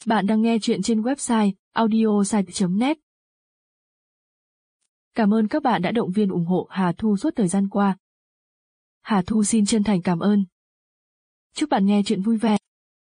Bạn đang nghe chuyện trên website audiosite.net. Cảm ơn các bạn đã động viên ủng hộ Hà Thu suốt thời gian qua. Hà Thu xin chân thành cảm ơn. Chúc bạn nghe chuyện vui vẻ.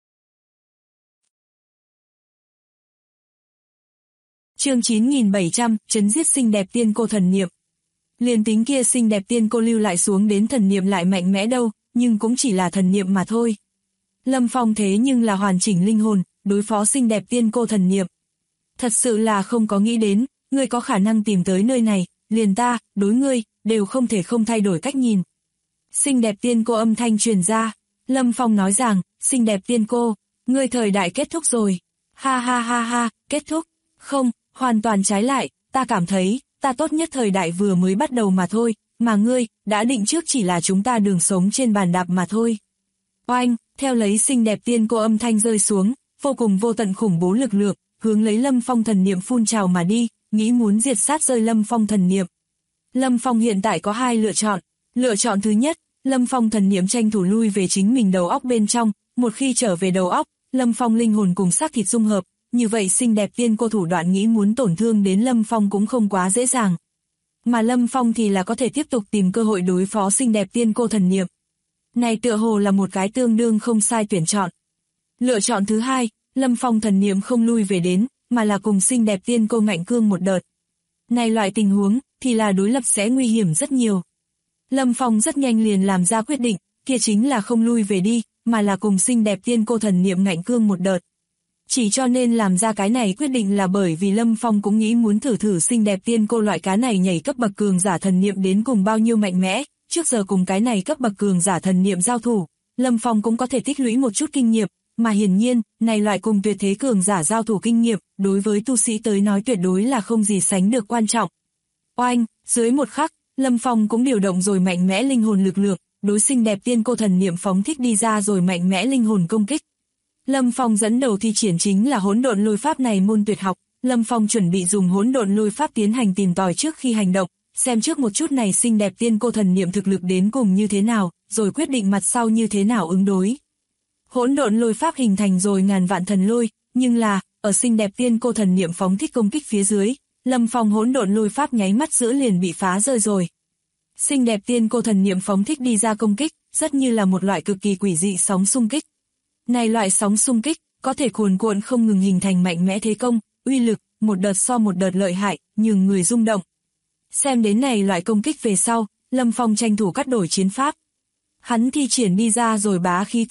Chương 9700, trấn giết xinh đẹp tiên cô thần niệm. Liền tính kia xinh đẹp tiên cô lưu lại xuống đến thần niệm lại mạnh mẽ đâu, nhưng cũng chỉ là thần niệm mà thôi. Lâm Phong thế nhưng là hoàn chỉnh linh hồn, đối phó xinh đẹp tiên cô thần niệm. Thật sự là không có nghĩ đến, ngươi có khả năng tìm tới nơi này, liền ta, đối ngươi, đều không thể không thay đổi cách nhìn. Xinh đẹp tiên cô âm thanh truyền ra, Lâm Phong nói rằng, xinh đẹp tiên cô, ngươi thời đại kết thúc rồi. Ha ha ha ha, kết thúc. Không, hoàn toàn trái lại, ta cảm thấy, ta tốt nhất thời đại vừa mới bắt đầu mà thôi, mà ngươi, đã định trước chỉ là chúng ta đường sống trên bàn đạp mà thôi. Oanh, theo lấy xinh đẹp tiên cô âm thanh rơi xuống, vô cùng vô tận khủng bố lực lượng, hướng lấy Lâm Phong thần niệm phun trào mà đi, nghĩ muốn diệt sát rơi Lâm Phong thần niệm. Lâm Phong hiện tại có hai lựa chọn. Lựa chọn thứ nhất, Lâm Phong thần niệm tranh thủ lui về chính mình đầu óc bên trong, một khi trở về đầu óc, Lâm Phong linh hồn cùng xác thịt dung hợp, như vậy xinh đẹp tiên cô thủ đoạn nghĩ muốn tổn thương đến Lâm Phong cũng không quá dễ dàng. Mà Lâm Phong thì là có thể tiếp tục tìm cơ hội đối phó xinh đẹp tiên cô thần niệm. Này tựa hồ là một cái tương đương không sai tuyển chọn. Lựa chọn thứ hai, Lâm Phong thần niệm không lui về đến, mà là cùng xinh đẹp tiên cô ngạnh cương một đợt. Này loại tình huống, thì là đối lập sẽ nguy hiểm rất nhiều. Lâm Phong rất nhanh liền làm ra quyết định, kia chính là không lui về đi, mà là cùng xinh đẹp tiên cô thần niệm ngạnh cương một đợt. Chỉ cho nên làm ra cái này quyết định là bởi vì Lâm Phong cũng nghĩ muốn thử xinh đẹp tiên cô loại cá này nhảy cấp bậc cường giả thần niệm đến cùng bao nhiêu mạnh mẽ, trước giờ cùng cái này cấp bậc cường giả thần niệm giao thủ, Lâm Phong cũng có thể tích lũy một chút kinh nghiệm, mà hiển nhiên, này loại cùng tuyệt thế cường giả giao thủ kinh nghiệm, đối với tu sĩ tới nói tuyệt đối là không gì sánh được quan trọng. Oanh, dưới một khắc, Lâm Phong cũng điều động rồi mạnh mẽ linh hồn lực lượng, đối xinh đẹp tiên cô thần niệm phóng thích đi ra rồi mạnh mẽ linh hồn công kích. Lâm Phong dẫn đầu thi triển chính là hỗn độn lôi pháp này môn tuyệt học, Lâm Phong chuẩn bị dùng hỗn độn lôi pháp tiến hành tìm tòi trước khi hành động, xem trước một chút này xinh đẹp tiên cô thần niệm thực lực đến cùng như thế nào, rồi quyết định mặt sau như thế nào ứng đối. Hỗn độn lôi pháp hình thành rồi ngàn vạn thần lôi, nhưng là, ở xinh đẹp tiên cô thần niệm phóng thích công kích phía dưới, Lâm Phong hỗn độn lôi pháp nháy mắt giữa liền bị phá rơi rồi. Xinh đẹp tiên cô thần niệm phóng thích đi ra công kích, rất như là một loại cực kỳ quỷ dị sóng xung kích. Này loại sóng xung kích, có thể cuồn cuộn không ngừng hình thành mạnh mẽ thế công, uy lực, một đợt so một đợt lợi hại, nhường người rung động. Xem đến này loại công kích về sau, Lâm Phong tranh thủ cắt đổi chiến pháp. Hắn thi triển đi ra rồi bá khí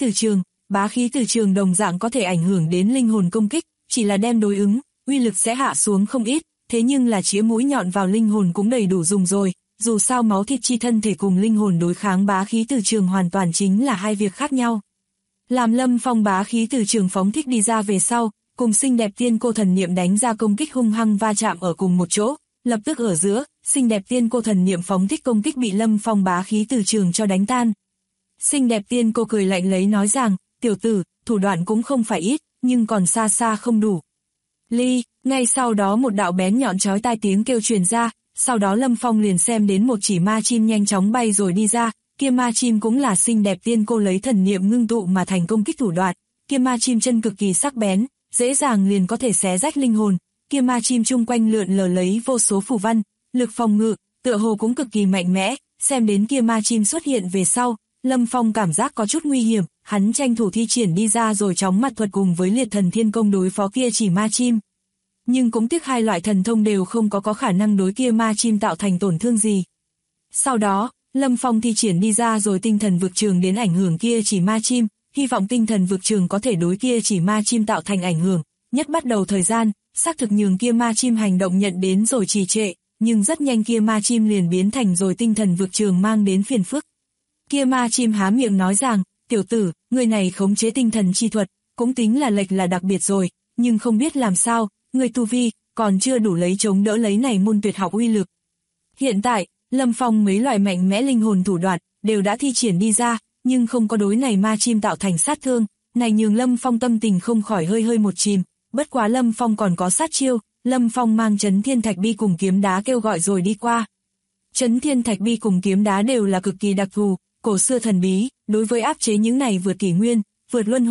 từ trường đồng dạng có thể ảnh hưởng đến linh hồn công kích, chỉ là đem đối ứng, uy lực sẽ hạ xuống không ít, thế nhưng là chĩa mũi nhọn vào linh hồn cũng đầy đủ dùng rồi, dù sao máu thịt chi thân thể cùng linh hồn đối kháng bá khí từ trường hoàn toàn chính là hai việc khác nhau. Làm Lâm Phong bá khí từ trường phóng thích đi ra về sau, cùng xinh đẹp tiên cô thần niệm đánh ra công kích hung hăng va chạm ở cùng một chỗ, lập tức ở giữa, xinh đẹp tiên cô thần niệm phóng thích công kích bị Lâm Phong bá khí từ trường cho đánh tan. Xinh đẹp tiên cô cười lạnh lấy nói rằng, tiểu tử, thủ đoạn cũng không phải ít, nhưng còn xa xa không đủ. Ly, ngay sau đó một đạo bén nhọn chói tai tiếng kêu truyền ra, sau đó Lâm Phong liền xem đến một chỉ ma chim nhanh chóng bay rồi đi ra, kia ma chim cũng là xinh đẹp tiên cô lấy thần niệm ngưng tụ mà thành công kích thủ đoạn, kia ma chim chân cực kỳ sắc bén, dễ dàng liền có thể xé rách linh hồn, kia ma chim chung quanh lượn lờ lấy vô số phù văn, lực phòng ngự, tựa hồ cũng cực kỳ mạnh mẽ, xem đến kia ma chim xuất hiện về sau, Lâm Phong cảm giác có chút nguy hiểm, hắn tranh thủ thi triển đi ra rồi chóng mặt thuật cùng với liệt thần thiên công đối phó kia chỉ ma chim. Nhưng cũng tiếc hai loại thần thông đều không có khả năng đối kia ma chim tạo thành tổn thương gì. Sau đó, Lâm Phong thi triển đi ra rồi tinh thần vực trường đến ảnh hưởng kia chỉ ma chim, hy vọng tinh thần vực trường có thể đối kia chỉ ma chim tạo thành ảnh hưởng, nhất bắt đầu thời gian, xác thực nhường kia ma chim hành động nhận đến rồi trì trệ, nhưng rất nhanh kia ma chim liền biến thành rồi tinh thần vực trường mang đến phiền phức. Kia ma chim há miệng nói rằng, tiểu tử, người này khống chế tinh thần chi thuật, cũng tính là lệch là đặc biệt rồi, nhưng không biết làm sao, người tu vi, còn chưa đủ lấy chống đỡ lấy này môn tuyệt học uy lực. Hiện tại, Lâm Phong mấy loại mạnh mẽ linh hồn thủ đoạn, đều đã thi triển đi ra, nhưng không có đối này ma chim tạo thành sát thương, này nhường Lâm Phong tâm tình không khỏi hơi một chìm, bất quá Lâm Phong còn có sát chiêu, Lâm Phong mang Chấn Thiên Thạch Bi cùng kiếm đá kêu gọi rồi đi qua. Chấn Thiên Thạch Bi cùng kiếm đá đều là cực kỳ đặc thù, cổ xưa thần bí, đối với áp chế những này vượt kỷ nguyên, vượt luân hồi,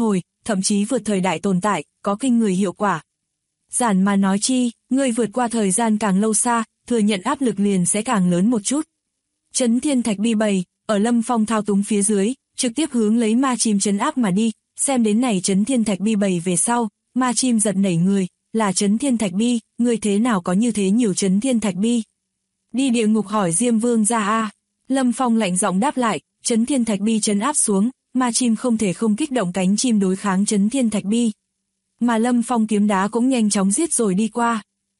thậm chí vượt thời đại tồn tại, có kinh người hiệu quả. Giản mà nói chi, người vượt qua thời gian càng lâu xa, thừa nhận áp lực liền sẽ càng lớn một chút. Chấn thiên thạch bi bầy, ở Lâm Phong thao túng phía dưới, trực tiếp hướng lấy ma chim trấn áp mà đi, xem đến này chấn thiên thạch bi bầy về sau, ma chim giật nảy người, là chấn thiên thạch bi, người thế nào có như thế nhiều chấn thiên thạch bi? Đi địa ngục hỏi Diêm Vương ra a. Lâm Phong lạnh giọng đáp lại, chấn thiên thạch bi trấn áp xuống, ma chim không thể không kích động cánh chim đối kháng chấn thiên thạch bi. Mà Lâm Phong kiếm đá cũng nhanh chóng giết rồi đi qua.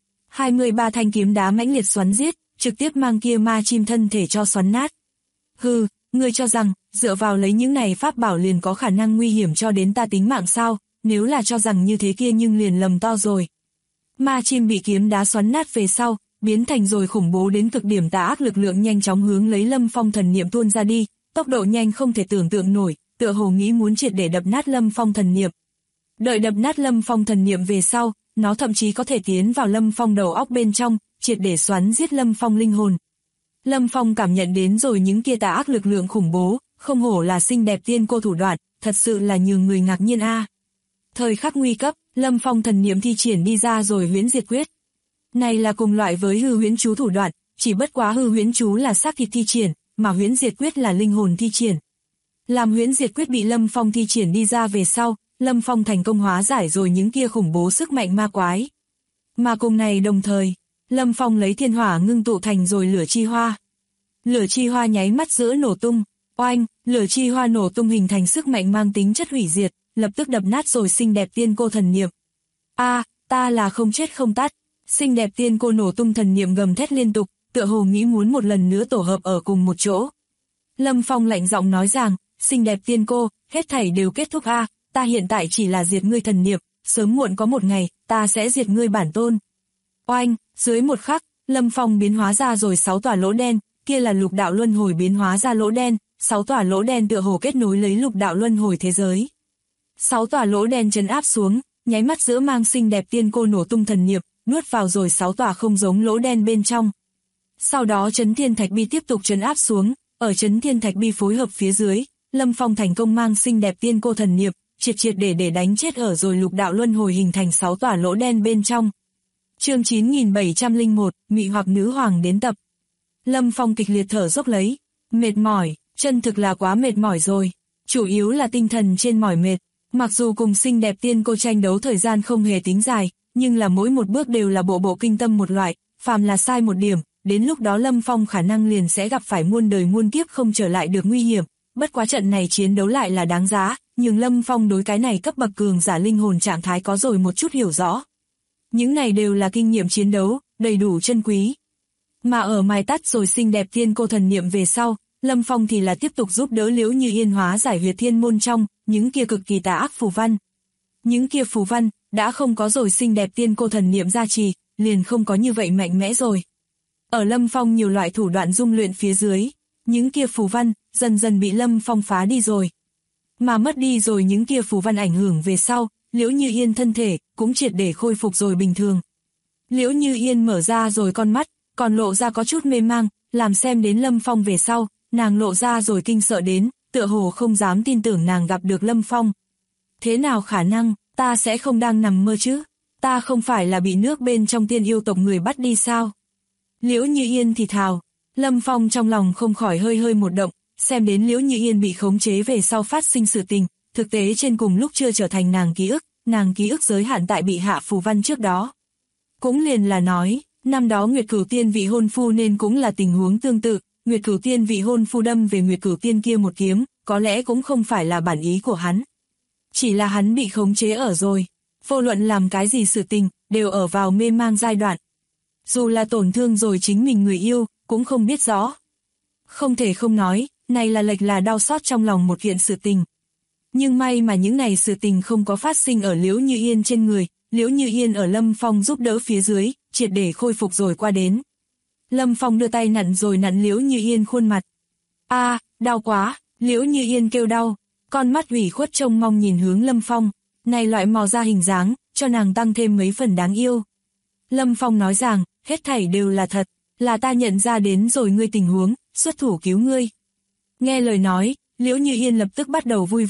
23 thanh kiếm đá mãnh liệt xoắn giết, trực tiếp mang kia ma chim thân thể cho xoắn nát. Hừ, ngươi cho rằng, dựa vào lấy những này pháp bảo liền có khả năng nguy hiểm cho đến ta tính mạng sao, nếu là cho rằng như thế kia nhưng liền lầm to rồi. Ma chim bị kiếm đá xoắn nát về sau, biến thành rồi khủng bố đến cực điểm tà ác lực lượng nhanh chóng hướng lấy Lâm Phong thần niệm tuôn ra đi, tốc độ nhanh không thể tưởng tượng nổi, tựa hồ nghĩ muốn triệt để đập nát Lâm Phong thần niệm. Đợi đập nát Lâm Phong thần niệm về sau, nó thậm chí có thể tiến vào Lâm Phong đầu óc bên trong, triệt để xoắn giết Lâm Phong linh hồn. Lâm Phong cảm nhận đến rồi những kia tà ác lực lượng khủng bố, không hổ là xinh đẹp tiên cô thủ đoạn, thật sự là nhường người ngạc nhiên a. Thời khắc nguy cấp, Lâm Phong thần niệm thi triển đi ra rồi huyễn diệt quyết. Này là cùng loại với hư huyễn chú thủ đoạn, chỉ bất quá hư huyễn chú là xác thịt thi triển, mà huyễn diệt quyết là linh hồn thi triển. Làm huyễn diệt quyết bị Lâm Phong thi triển đi ra về sau, Lâm Phong thành công hóa giải rồi những kia khủng bố sức mạnh ma quái. Mà cùng này đồng thời, Lâm Phong lấy thiên hỏa ngưng tụ thành rồi lửa chi hoa. Lửa chi hoa nháy mắt giữa nổ tung, oanh, lửa chi hoa nổ tung hình thành sức mạnh mang tính chất hủy diệt, lập tức đập nát rồi xinh đẹp tiên cô thần niệm. A, ta là không chết không tắt. Xinh đẹp tiên cô nổ tung thần niệm gầm thét liên tục, tựa hồ nghĩ muốn một lần nữa tổ hợp ở cùng một chỗ. Lâm Phong lạnh giọng nói rằng, xinh đẹp tiên cô, hết thảy đều kết thúc a, ta hiện tại chỉ là diệt ngươi thần niệm, sớm muộn có một ngày, ta sẽ diệt ngươi bản tôn. Oanh, dưới một khắc, Lâm Phong biến hóa ra rồi 6 tòa lỗ đen, kia là lục đạo luân hồi biến hóa ra lỗ đen, 6 tòa lỗ đen tựa hồ kết nối lấy lục đạo luân hồi thế giới. 6 tòa lỗ đen trấn áp xuống, nháy mắt giữa mang xinh đẹp tiên cô nổ tung thần niệm, nuốt vào rồi 6 tòa không giống lỗ đen bên trong. Sau đó chấn thiên thạch bi tiếp tục trấn áp xuống, ở chấn thiên thạch bi phối hợp phía dưới, Lâm Phong thành công mang xinh đẹp tiên cô thần niệm, triệt để đánh chết ở rồi lục đạo luân hồi hình thành 6 tòa lỗ đen bên trong. Chương 9701, Mị hoặc nữ hoàng đến tập. Lâm Phong kịch liệt thở dốc lấy, mệt mỏi, chân thực là quá mệt mỏi rồi, chủ yếu là tinh thần trên mỏi mệt, mặc dù cùng xinh đẹp tiên cô tranh đấu thời gian không hề tính dài, nhưng là mỗi một bước đều là bộ kinh tâm một loại, phàm là sai một điểm, đến lúc đó Lâm Phong khả năng liền sẽ gặp phải muôn đời muôn kiếp không trở lại được nguy hiểm, bất quá trận này chiến đấu lại là đáng giá, nhưng Lâm Phong đối cái này cấp bậc cường giả linh hồn trạng thái có rồi một chút hiểu rõ. Những này đều là kinh nghiệm chiến đấu, đầy đủ chân quý. Mà ở mài tắt rồi xinh đẹp tiên cô thần niệm về sau, Lâm Phong thì là tiếp tục giúp đỡ Liễu Như Yên hóa giải huyệt thiên môn trong, những kia cực kỳ tà ác phù văn. Những kia phù văn, đã không có rồi xinh đẹp tiên cô thần niệm gia trì, liền không có như vậy mạnh mẽ rồi. Ở Lâm Phong nhiều loại thủ đoạn dung luyện phía dưới, những kia phù văn, dần dần bị Lâm Phong phá đi rồi. Mà mất đi rồi những kia phù văn ảnh hưởng về sau, Liễu Như Yên thân thể, cũng triệt để khôi phục rồi bình thường. Liễu Như Yên mở ra rồi con mắt, còn lộ ra có chút mê mang, làm xem đến Lâm Phong về sau, nàng lộ ra rồi kinh sợ đến, tựa hồ không dám tin tưởng nàng gặp được Lâm Phong. Thế nào khả năng, ta sẽ không đang nằm mơ chứ? Ta không phải là bị nước bên trong tiên yêu tộc người bắt đi sao? Liễu Như Yên thì thào, Lâm Phong trong lòng không khỏi hơi một động, xem đến Liễu Như Yên bị khống chế về sau phát sinh sự tình, thực tế trên cùng lúc chưa trở thành nàng ký ức giới hạn tại bị hạ phù văn trước đó. Cũng liền là nói, năm đó Nguyệt Cửu Tiên vị hôn phu nên cũng là tình huống tương tự, Nguyệt Cửu Tiên vị hôn phu đâm về Nguyệt Cửu Tiên kia một kiếm, có lẽ cũng không phải là bản ý của hắn. Chỉ là hắn bị khống chế ở rồi, vô luận làm cái gì sự tình, đều ở vào mê mang giai đoạn. Dù là tổn thương rồi chính mình người yêu, cũng không biết rõ. Không thể không nói, này là lệch là đau xót trong lòng một kiện sự tình. Nhưng may mà những này sự tình không có phát sinh ở Liễu Như Yên trên người, Liễu Như Yên ở Lâm Phong giúp đỡ phía dưới, triệt để khôi phục rồi qua đến. Lâm Phong đưa tay nặn rồi nặn Liễu Như Yên khuôn mặt. A, đau quá, Liễu Như Yên kêu đau, con mắt ủy khuất trông mong nhìn hướng Lâm Phong, này loại mò ra hình dáng, cho nàng tăng thêm mấy phần đáng yêu. Lâm Phong nói rằng, hết thảy đều là thật, là ta nhận ra đến rồi ngươi tình huống, xuất thủ cứu ngươi. Nghe lời nói, Liễu Như Yên lập tức bắt đầu vui vẻ,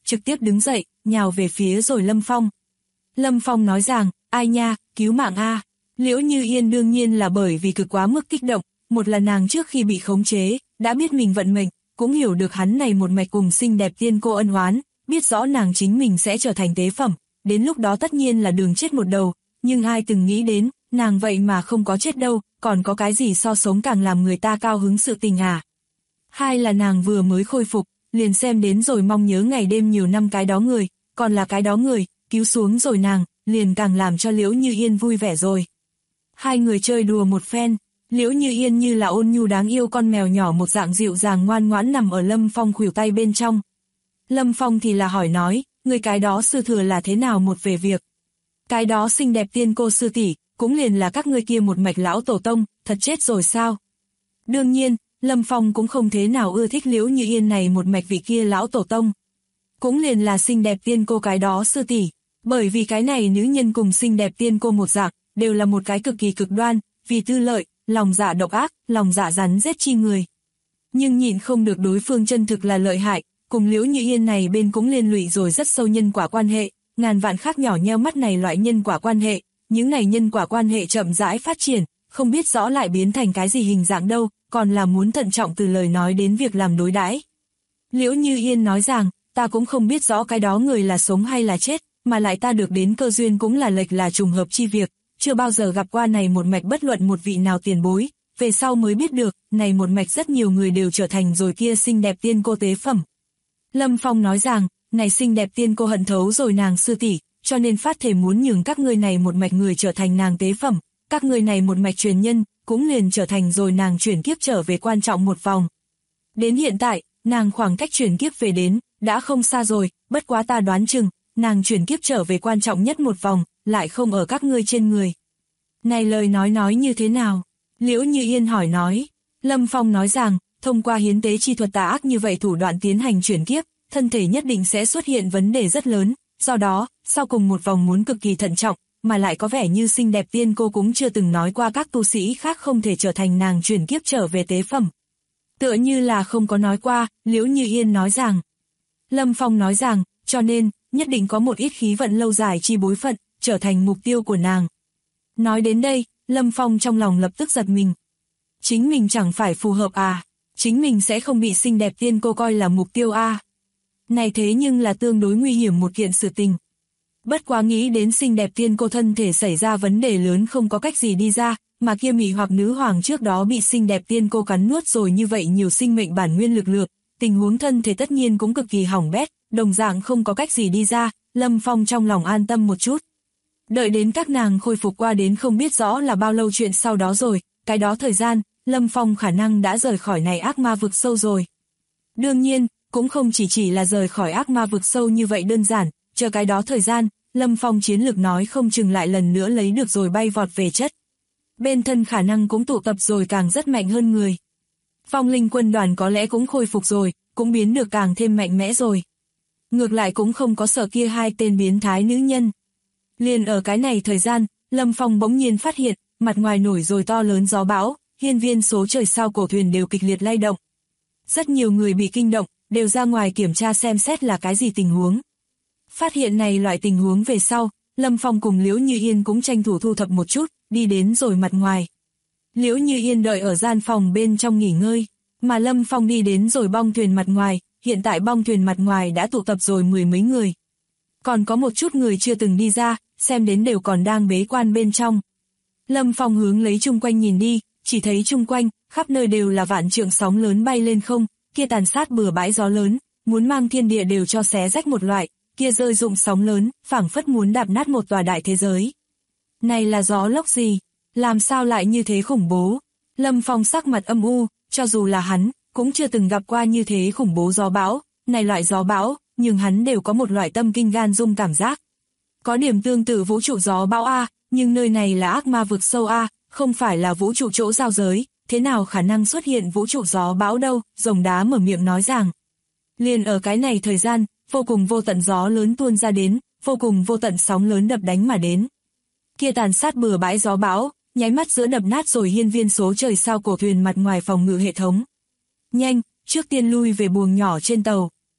trực tiếp đứng dậy, nhào về phía rồi Lâm Phong. Lâm Phong nói rằng, ai nha, cứu mạng a. Liễu Như Yên đương nhiên là bởi vì cực quá mức kích động, một là nàng trước khi bị khống chế, đã biết mình vận mệnh, cũng hiểu được hắn này một mạch cùng xinh đẹp tiên cô ân oán, biết rõ nàng chính mình sẽ trở thành tế phẩm, đến lúc đó tất nhiên là đường chết một đầu, nhưng ai từng nghĩ đến, nàng vậy mà không có chết đâu, còn có cái gì so sống càng làm người ta cao hứng sự tình à. Hai là nàng vừa mới khôi phục, liền xem đến rồi mong nhớ ngày đêm nhiều năm cái đó người, còn là cái đó người, cứu xuống rồi nàng, liền càng làm cho Liễu Như Yên vui vẻ rồi. Hai người chơi đùa một phen, Liễu Như Yên như là ôn nhu đáng yêu con mèo nhỏ một dạng dịu dàng ngoan ngoãn nằm ở Lâm Phong khuỷu tay bên trong. Lâm Phong thì là hỏi nói, người cái đó sư thừa là thế nào một về việc. Cái đó xinh đẹp tiên cô sư tỷ, cũng liền là các ngươi kia một mạch lão tổ tông, thật chết rồi sao? Đương nhiên, Lâm Phong cũng không thế nào ưa thích Liễu Như Yên này một mạch vị kia lão tổ tông. Cũng liền là xinh đẹp tiên cô cái đó sư tỷ, bởi vì cái này nữ nhân cùng xinh đẹp tiên cô một dạng, đều là một cái cực kỳ cực đoan, vì tư lợi, lòng dạ độc ác, lòng dạ rắn giết chi người. Nhưng nhịn không được đối phương chân thực là lợi hại, cùng Liễu Như Yên này bên cũng liên lụy rồi rất sâu nhân quả quan hệ, ngàn vạn khác nhỏ nheo mắt này loại nhân quả quan hệ, những này nhân quả quan hệ chậm rãi phát triển, không biết rõ lại biến thành cái gì hình dạng đâu, còn là muốn thận trọng từ lời nói đến việc làm đối đãi. Liễu Như Yên nói rằng, ta cũng không biết rõ cái đó người là sống hay là chết, mà lại ta được đến cơ duyên cũng là lệch là trùng hợp chi việc, chưa bao giờ gặp qua này một mạch bất luận một vị nào tiền bối, về sau mới biết được, này một mạch rất nhiều người đều trở thành rồi kia xinh đẹp tiên cô tế phẩm. Lâm Phong nói rằng, này xinh đẹp tiên cô hận thấu rồi nàng sư tỷ, cho nên phát thể muốn nhường các ngươi này một mạch người trở thành nàng tế phẩm, các ngươi này một mạch truyền nhân, cũng liền trở thành rồi nàng chuyển kiếp trở về quan trọng một vòng. Đến hiện tại, nàng khoảng cách chuyển kiếp về đến, đã không xa rồi, bất quá ta đoán chừng, nàng chuyển kiếp trở về quan trọng nhất một vòng, lại không ở các ngươi trên người. Này lời nói như thế nào? Liễu Như Yên hỏi nói. Lâm Phong nói rằng, thông qua hiến tế chi thuật tà ác như vậy thủ đoạn tiến hành chuyển kiếp, thân thể nhất định sẽ xuất hiện vấn đề rất lớn, do đó, sau cùng một vòng muốn cực kỳ thận trọng, mà lại có vẻ như xinh đẹp tiên cô cũng chưa từng nói qua các tu sĩ khác không thể trở thành nàng chuyển kiếp trở về tế phẩm. Tựa như là không có nói qua, Liễu Như Yên nói rằng. Lâm Phong nói rằng, cho nên, nhất định có một ít khí vận lâu dài chi bối phận, trở thành mục tiêu của nàng. Nói đến đây, Lâm Phong trong lòng lập tức giật mình. Chính mình chẳng phải phù hợp à, chính mình sẽ không bị xinh đẹp tiên cô coi là mục tiêu à. Này thế nhưng là tương đối nguy hiểm một kiện sự tình. Bất quá nghĩ đến xinh đẹp tiên cô thân thể xảy ra vấn đề lớn không có cách gì đi ra, mà kia mị hoặc nữ hoàng trước đó bị xinh đẹp tiên cô cắn nuốt rồi như vậy nhiều sinh mệnh bản nguyên lực lượng, tình huống thân thể tất nhiên cũng cực kỳ hỏng bét, đồng dạng không có cách gì đi ra, Lâm Phong trong lòng an tâm một chút. Đợi đến các nàng khôi phục qua đến không biết rõ là bao lâu chuyện sau đó rồi, cái đó thời gian, Lâm Phong khả năng đã rời khỏi này ác ma vực sâu rồi. Đương nhiên, cũng không chỉ là rời khỏi ác ma vực sâu như vậy đơn giản, chờ cái đó thời gian, Lâm Phong chiến lược nói không chừng lại lần nữa lấy được rồi bay vọt về chất. Bên thân khả năng cũng tụ tập rồi càng rất mạnh hơn người. Phong linh quân đoàn có lẽ cũng khôi phục rồi, cũng biến được càng thêm mạnh mẽ rồi. Ngược lại cũng không có sợ kia hai tên biến thái nữ nhân. Liền ở cái này thời gian, Lâm Phong bỗng nhiên phát hiện, mặt ngoài nổi rồi to lớn gió bão, hiên viên số trời sao cổ thuyền đều kịch liệt lay động. Rất nhiều người bị kinh động, đều ra ngoài kiểm tra xem xét là cái gì tình huống. Phát hiện này loại tình huống về sau, Lâm Phong cùng Liễu Như Yên cũng tranh thủ thu thập một chút, đi đến rồi mặt ngoài. Liễu Như Yên đợi ở gian phòng bên trong nghỉ ngơi, mà Lâm Phong đi đến rồi bong thuyền mặt ngoài, hiện tại bong thuyền mặt ngoài đã tụ tập rồi mười mấy người. Còn có một chút người chưa từng đi ra, xem đến đều còn đang bế quan bên trong. Lâm Phong hướng lấy chung quanh nhìn đi, chỉ thấy chung quanh, khắp nơi đều là vạn trượng sóng lớn bay lên không, kia tàn sát bừa bãi gió lớn, muốn mang thiên địa đều cho xé rách một loại, kia rơi rụng sóng lớn, phảng phất muốn đạp nát một tòa đại thế giới. Này là gió lốc gì? Làm sao lại như thế khủng bố? Lâm Phong sắc mặt âm u, cho dù là hắn, cũng chưa từng gặp qua như thế khủng bố gió bão, này loại gió bão, nhưng hắn đều có một loại tâm kinh gan rung cảm giác. Có điểm tương tự vũ trụ gió bão A, nhưng nơi này là ác ma vực sâu A, không phải là vũ trụ chỗ giao giới, thế nào khả năng xuất hiện vũ trụ gió bão đâu, rồng đá mở miệng nói rằng. Liền ở cái này thời gian, vô cùng vô tận gió lớn tuôn ra đến, vô cùng vô tận sóng lớn đập đánh mà đến. Kia tàn sát bừa bãi gió bão, nháy mắt giữa đập nát rồi hiên viên số trời sao cổ thuyền mặt ngoài phòng ngự hệ thống. Nhanh, trước tiên lui về buồng nhỏ trên tàu.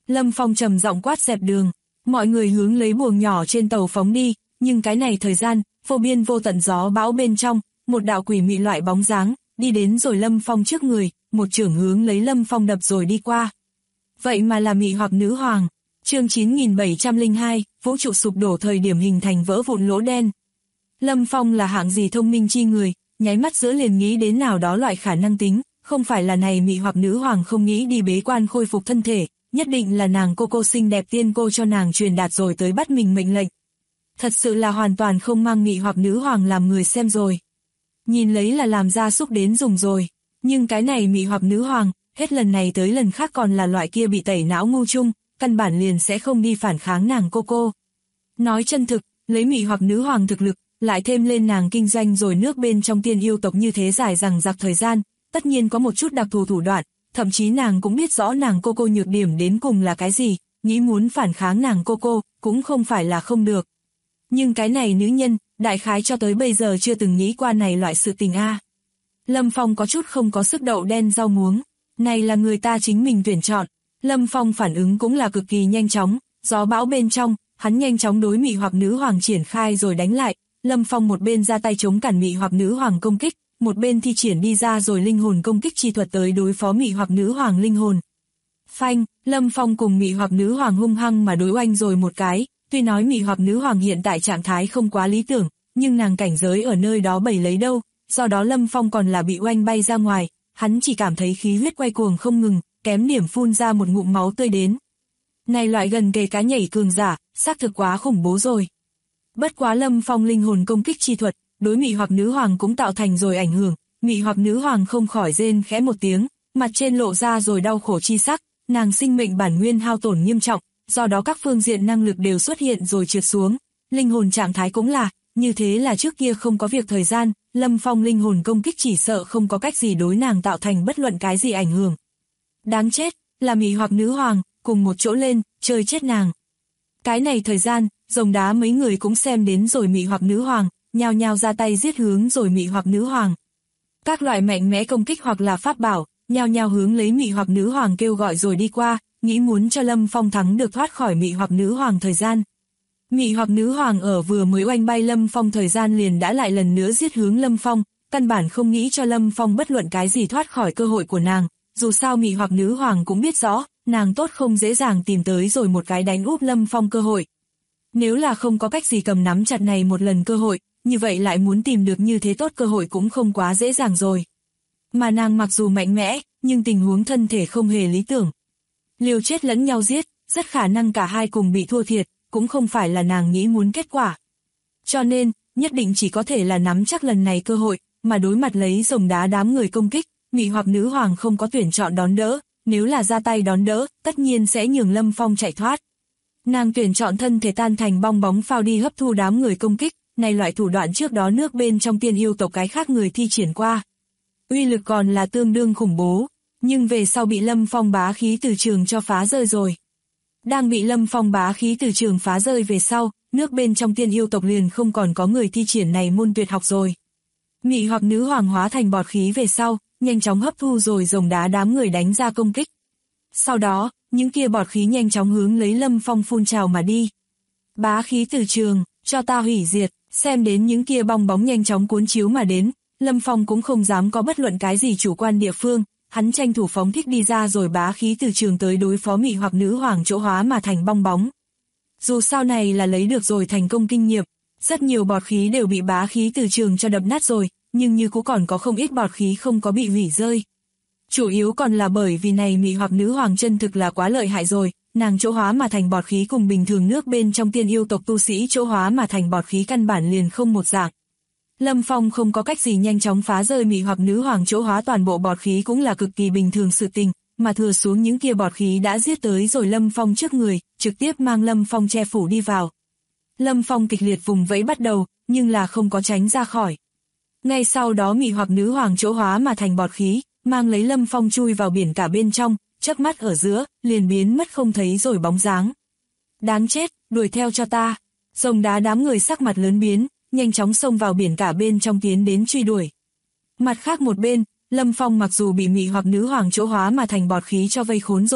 Lâm Phong trầm giọng quát dẹp đường, mọi người hướng lấy buồng nhỏ trên tàu phóng đi, nhưng cái này thời gian, vô biên vô tận gió bão bên trong, một đạo quỷ mị loại bóng dáng, đi đến rồi Lâm Phong trước người, một chưởng hướng lấy Lâm Phong đập rồi đi qua. Vậy mà là mị hoặc nữ hoàng. Chương 9702, vũ trụ sụp đổ thời điểm hình thành vỡ vụn lỗ đen. Lâm Phong là hạng gì thông minh chi người, nháy mắt giữa liền nghĩ đến nào đó loại khả năng tính, không phải là này mị hoặc nữ hoàng không nghĩ đi bế quan khôi phục thân thể, nhất định là nàng cô xinh đẹp tiên cô cho nàng truyền đạt rồi tới bắt mình mệnh lệnh. Thật sự là hoàn toàn không mang mị hoặc nữ hoàng làm người xem rồi. Nhìn lấy là làm gia súc đến dùng rồi, nhưng cái này mị hoặc nữ hoàng, hết lần này tới lần khác còn là loại kia bị tẩy não ngu chung, căn bản liền sẽ không đi phản kháng nàng cô. Nói chân thực, lấy mị hoặc nữ hoàng thực lực, lại thêm lên nàng kinh doanh rồi nước bên trong tiên yêu tộc như thế dài rằng giặc thời gian, tất nhiên có một chút đặc thù thủ đoạn, thậm chí nàng cũng biết rõ nàng cô nhược điểm đến cùng là cái gì, nghĩ muốn phản kháng nàng cô cũng không phải là không được. Nhưng cái này nữ nhân, đại khái cho tới bây giờ chưa từng nghĩ qua này loại sự tình a. Lâm Phong có chút không có sức đậu đen rau muống, này là người ta chính mình tuyển chọn. Lâm Phong phản ứng cũng là cực kỳ nhanh chóng, gió bão bên trong, hắn nhanh chóng đối mị hoặc nữ hoàng triển khai rồi đánh lại. Lâm Phong một bên ra tay chống cản mị hoặc nữ hoàng công kích, một bên thi triển đi ra rồi linh hồn công kích chi thuật tới đối phó mị hoặc nữ hoàng linh hồn. Phanh, Lâm Phong cùng mị hoặc nữ hoàng hung hăng mà đối oanh rồi một cái, tuy nói mị hoặc nữ hoàng hiện tại trạng thái không quá lý tưởng, nhưng nàng cảnh giới ở nơi đó bày lấy đâu, do đó Lâm Phong còn là bị oanh bay ra ngoài, hắn chỉ cảm thấy khí huyết quay cuồng không ngừng, kém điểm phun ra một ngụm máu tươi đến. Này loại gần kề cá nhảy cường giả, xác thực quá khủng bố rồi. Bất quá Lâm Phong linh hồn công kích chi thuật, đối mị hoặc nữ hoàng cũng tạo thành rồi ảnh hưởng, mị hoặc nữ hoàng không khỏi rên khẽ một tiếng, mặt trên lộ ra rồi đau khổ chi sắc, nàng sinh mệnh bản nguyên hao tổn nghiêm trọng, do đó các phương diện năng lực đều xuất hiện rồi trượt xuống, linh hồn trạng thái cũng là, như thế là trước kia không có việc thời gian, Lâm Phong linh hồn công kích chỉ sợ không có cách gì đối nàng tạo thành bất luận cái gì ảnh hưởng. Đáng chết, là mị hoặc nữ hoàng, cùng một chỗ lên, chơi chết nàng. Cái này thời gian, rồng đá mấy người cũng xem đến rồi mị hoặc nữ hoàng, nhao nhao ra tay giết hướng rồi mị hoặc nữ hoàng. Các loại mạnh mẽ công kích hoặc là pháp bảo, nhao nhao hướng lấy mị hoặc nữ hoàng kêu gọi rồi đi qua, nghĩ muốn cho Lâm Phong thắng được thoát khỏi mị hoặc nữ hoàng thời gian. Mị hoặc nữ hoàng ở vừa mới oanh bay Lâm Phong thời gian liền đã lại lần nữa giết hướng Lâm Phong, căn bản không nghĩ cho Lâm Phong bất luận cái gì thoát khỏi cơ hội của nàng, dù sao mị hoặc nữ hoàng cũng biết rõ, nàng tốt không dễ dàng tìm tới rồi một cái đánh úp Lâm Phong cơ hội. Nếu là không có cách gì cầm nắm chặt này một lần cơ hội, như vậy lại muốn tìm được như thế tốt cơ hội cũng không quá dễ dàng rồi. Mà nàng mặc dù mạnh mẽ, nhưng tình huống thân thể không hề lý tưởng. Liều chết lẫn nhau giết, rất khả năng cả hai cùng bị thua thiệt, cũng không phải là nàng nghĩ muốn kết quả. Cho nên, nhất định chỉ có thể là nắm chắc lần này cơ hội, mà đối mặt lấy rồng đá đám người công kích, mị hoặc nữ hoàng không có tuyển chọn đón đỡ, nếu là ra tay đón đỡ, tất nhiên sẽ nhường Lâm Phong chạy thoát. Nàng tuyển chọn thân thể tan thành bong bóng phao đi hấp thu đám người công kích, này loại thủ đoạn trước đó nước bên trong tiên yêu tộc cái khác người thi triển qua. Uy lực còn là tương đương khủng bố, nhưng về sau bị Lâm Phong bá khí từ trường cho phá rơi rồi. Đang bị Lâm Phong bá khí từ trường phá rơi về sau, nước bên trong tiên yêu tộc liền không còn có người thi triển này môn tuyệt học rồi. Mị hoặc nữ hoàng hóa thành bọt khí về sau, nhanh chóng hấp thu rồi rồng đá đám người đánh ra công kích. Sau đó, những kia bọt khí nhanh chóng hướng lấy Lâm Phong phun trào mà đi. Bá khí từ trường, cho ta hủy diệt, xem đến những kia bong bóng nhanh chóng cuốn chiếu mà đến, Lâm Phong cũng không dám có bất luận cái gì chủ quan địa phương, hắn tranh thủ phóng thích đi ra rồi bá khí từ trường tới đối phó mị hoặc nữ hoàng chỗ hóa mà thành bong bóng. Dù sau này là lấy được rồi thành công kinh nghiệm, rất nhiều bọt khí đều bị bá khí từ trường cho đập nát rồi, nhưng như cũng còn có không ít bọt khí không có bị hủy rơi. Chủ yếu còn là bởi vì này mị hoặc nữ hoàng chân thực là quá lợi hại rồi, nàng chỗ hóa mà thành bọt khí cùng bình thường nước bên trong tiên yêu tộc tu sĩ chỗ hóa mà thành bọt khí căn bản liền không một dạng. Lâm Phong không có cách gì nhanh chóng phá rơi mị hoặc nữ hoàng chỗ hóa toàn bộ bọt khí cũng là cực kỳ bình thường sự tình, mà thừa xuống những kia bọt khí đã giết tới rồi Lâm Phong trước người, trực tiếp mang Lâm Phong che phủ đi vào. Lâm Phong kịch liệt vùng vẫy bắt đầu, nhưng là không có tránh ra khỏi. Ngay sau đó mị hoặc nữ hoàng chỗ hóa mà thành bọt khí, mang lấy Lâm Phong chui vào biển cả bên trong, chớp mắt ở giữa, liền biến mất không thấy rồi bóng dáng. Đáng chết, đuổi theo cho ta. Rồng đá đám người sắc mặt lớn biến, nhanh chóng xông vào biển cả bên trong tiến đến truy đuổi. Mặt khác một bên, Lâm Phong mặc dù bị mị hoặc nữ hoàng chỗ hóa mà thành bọt khí cho vây khốn rồi,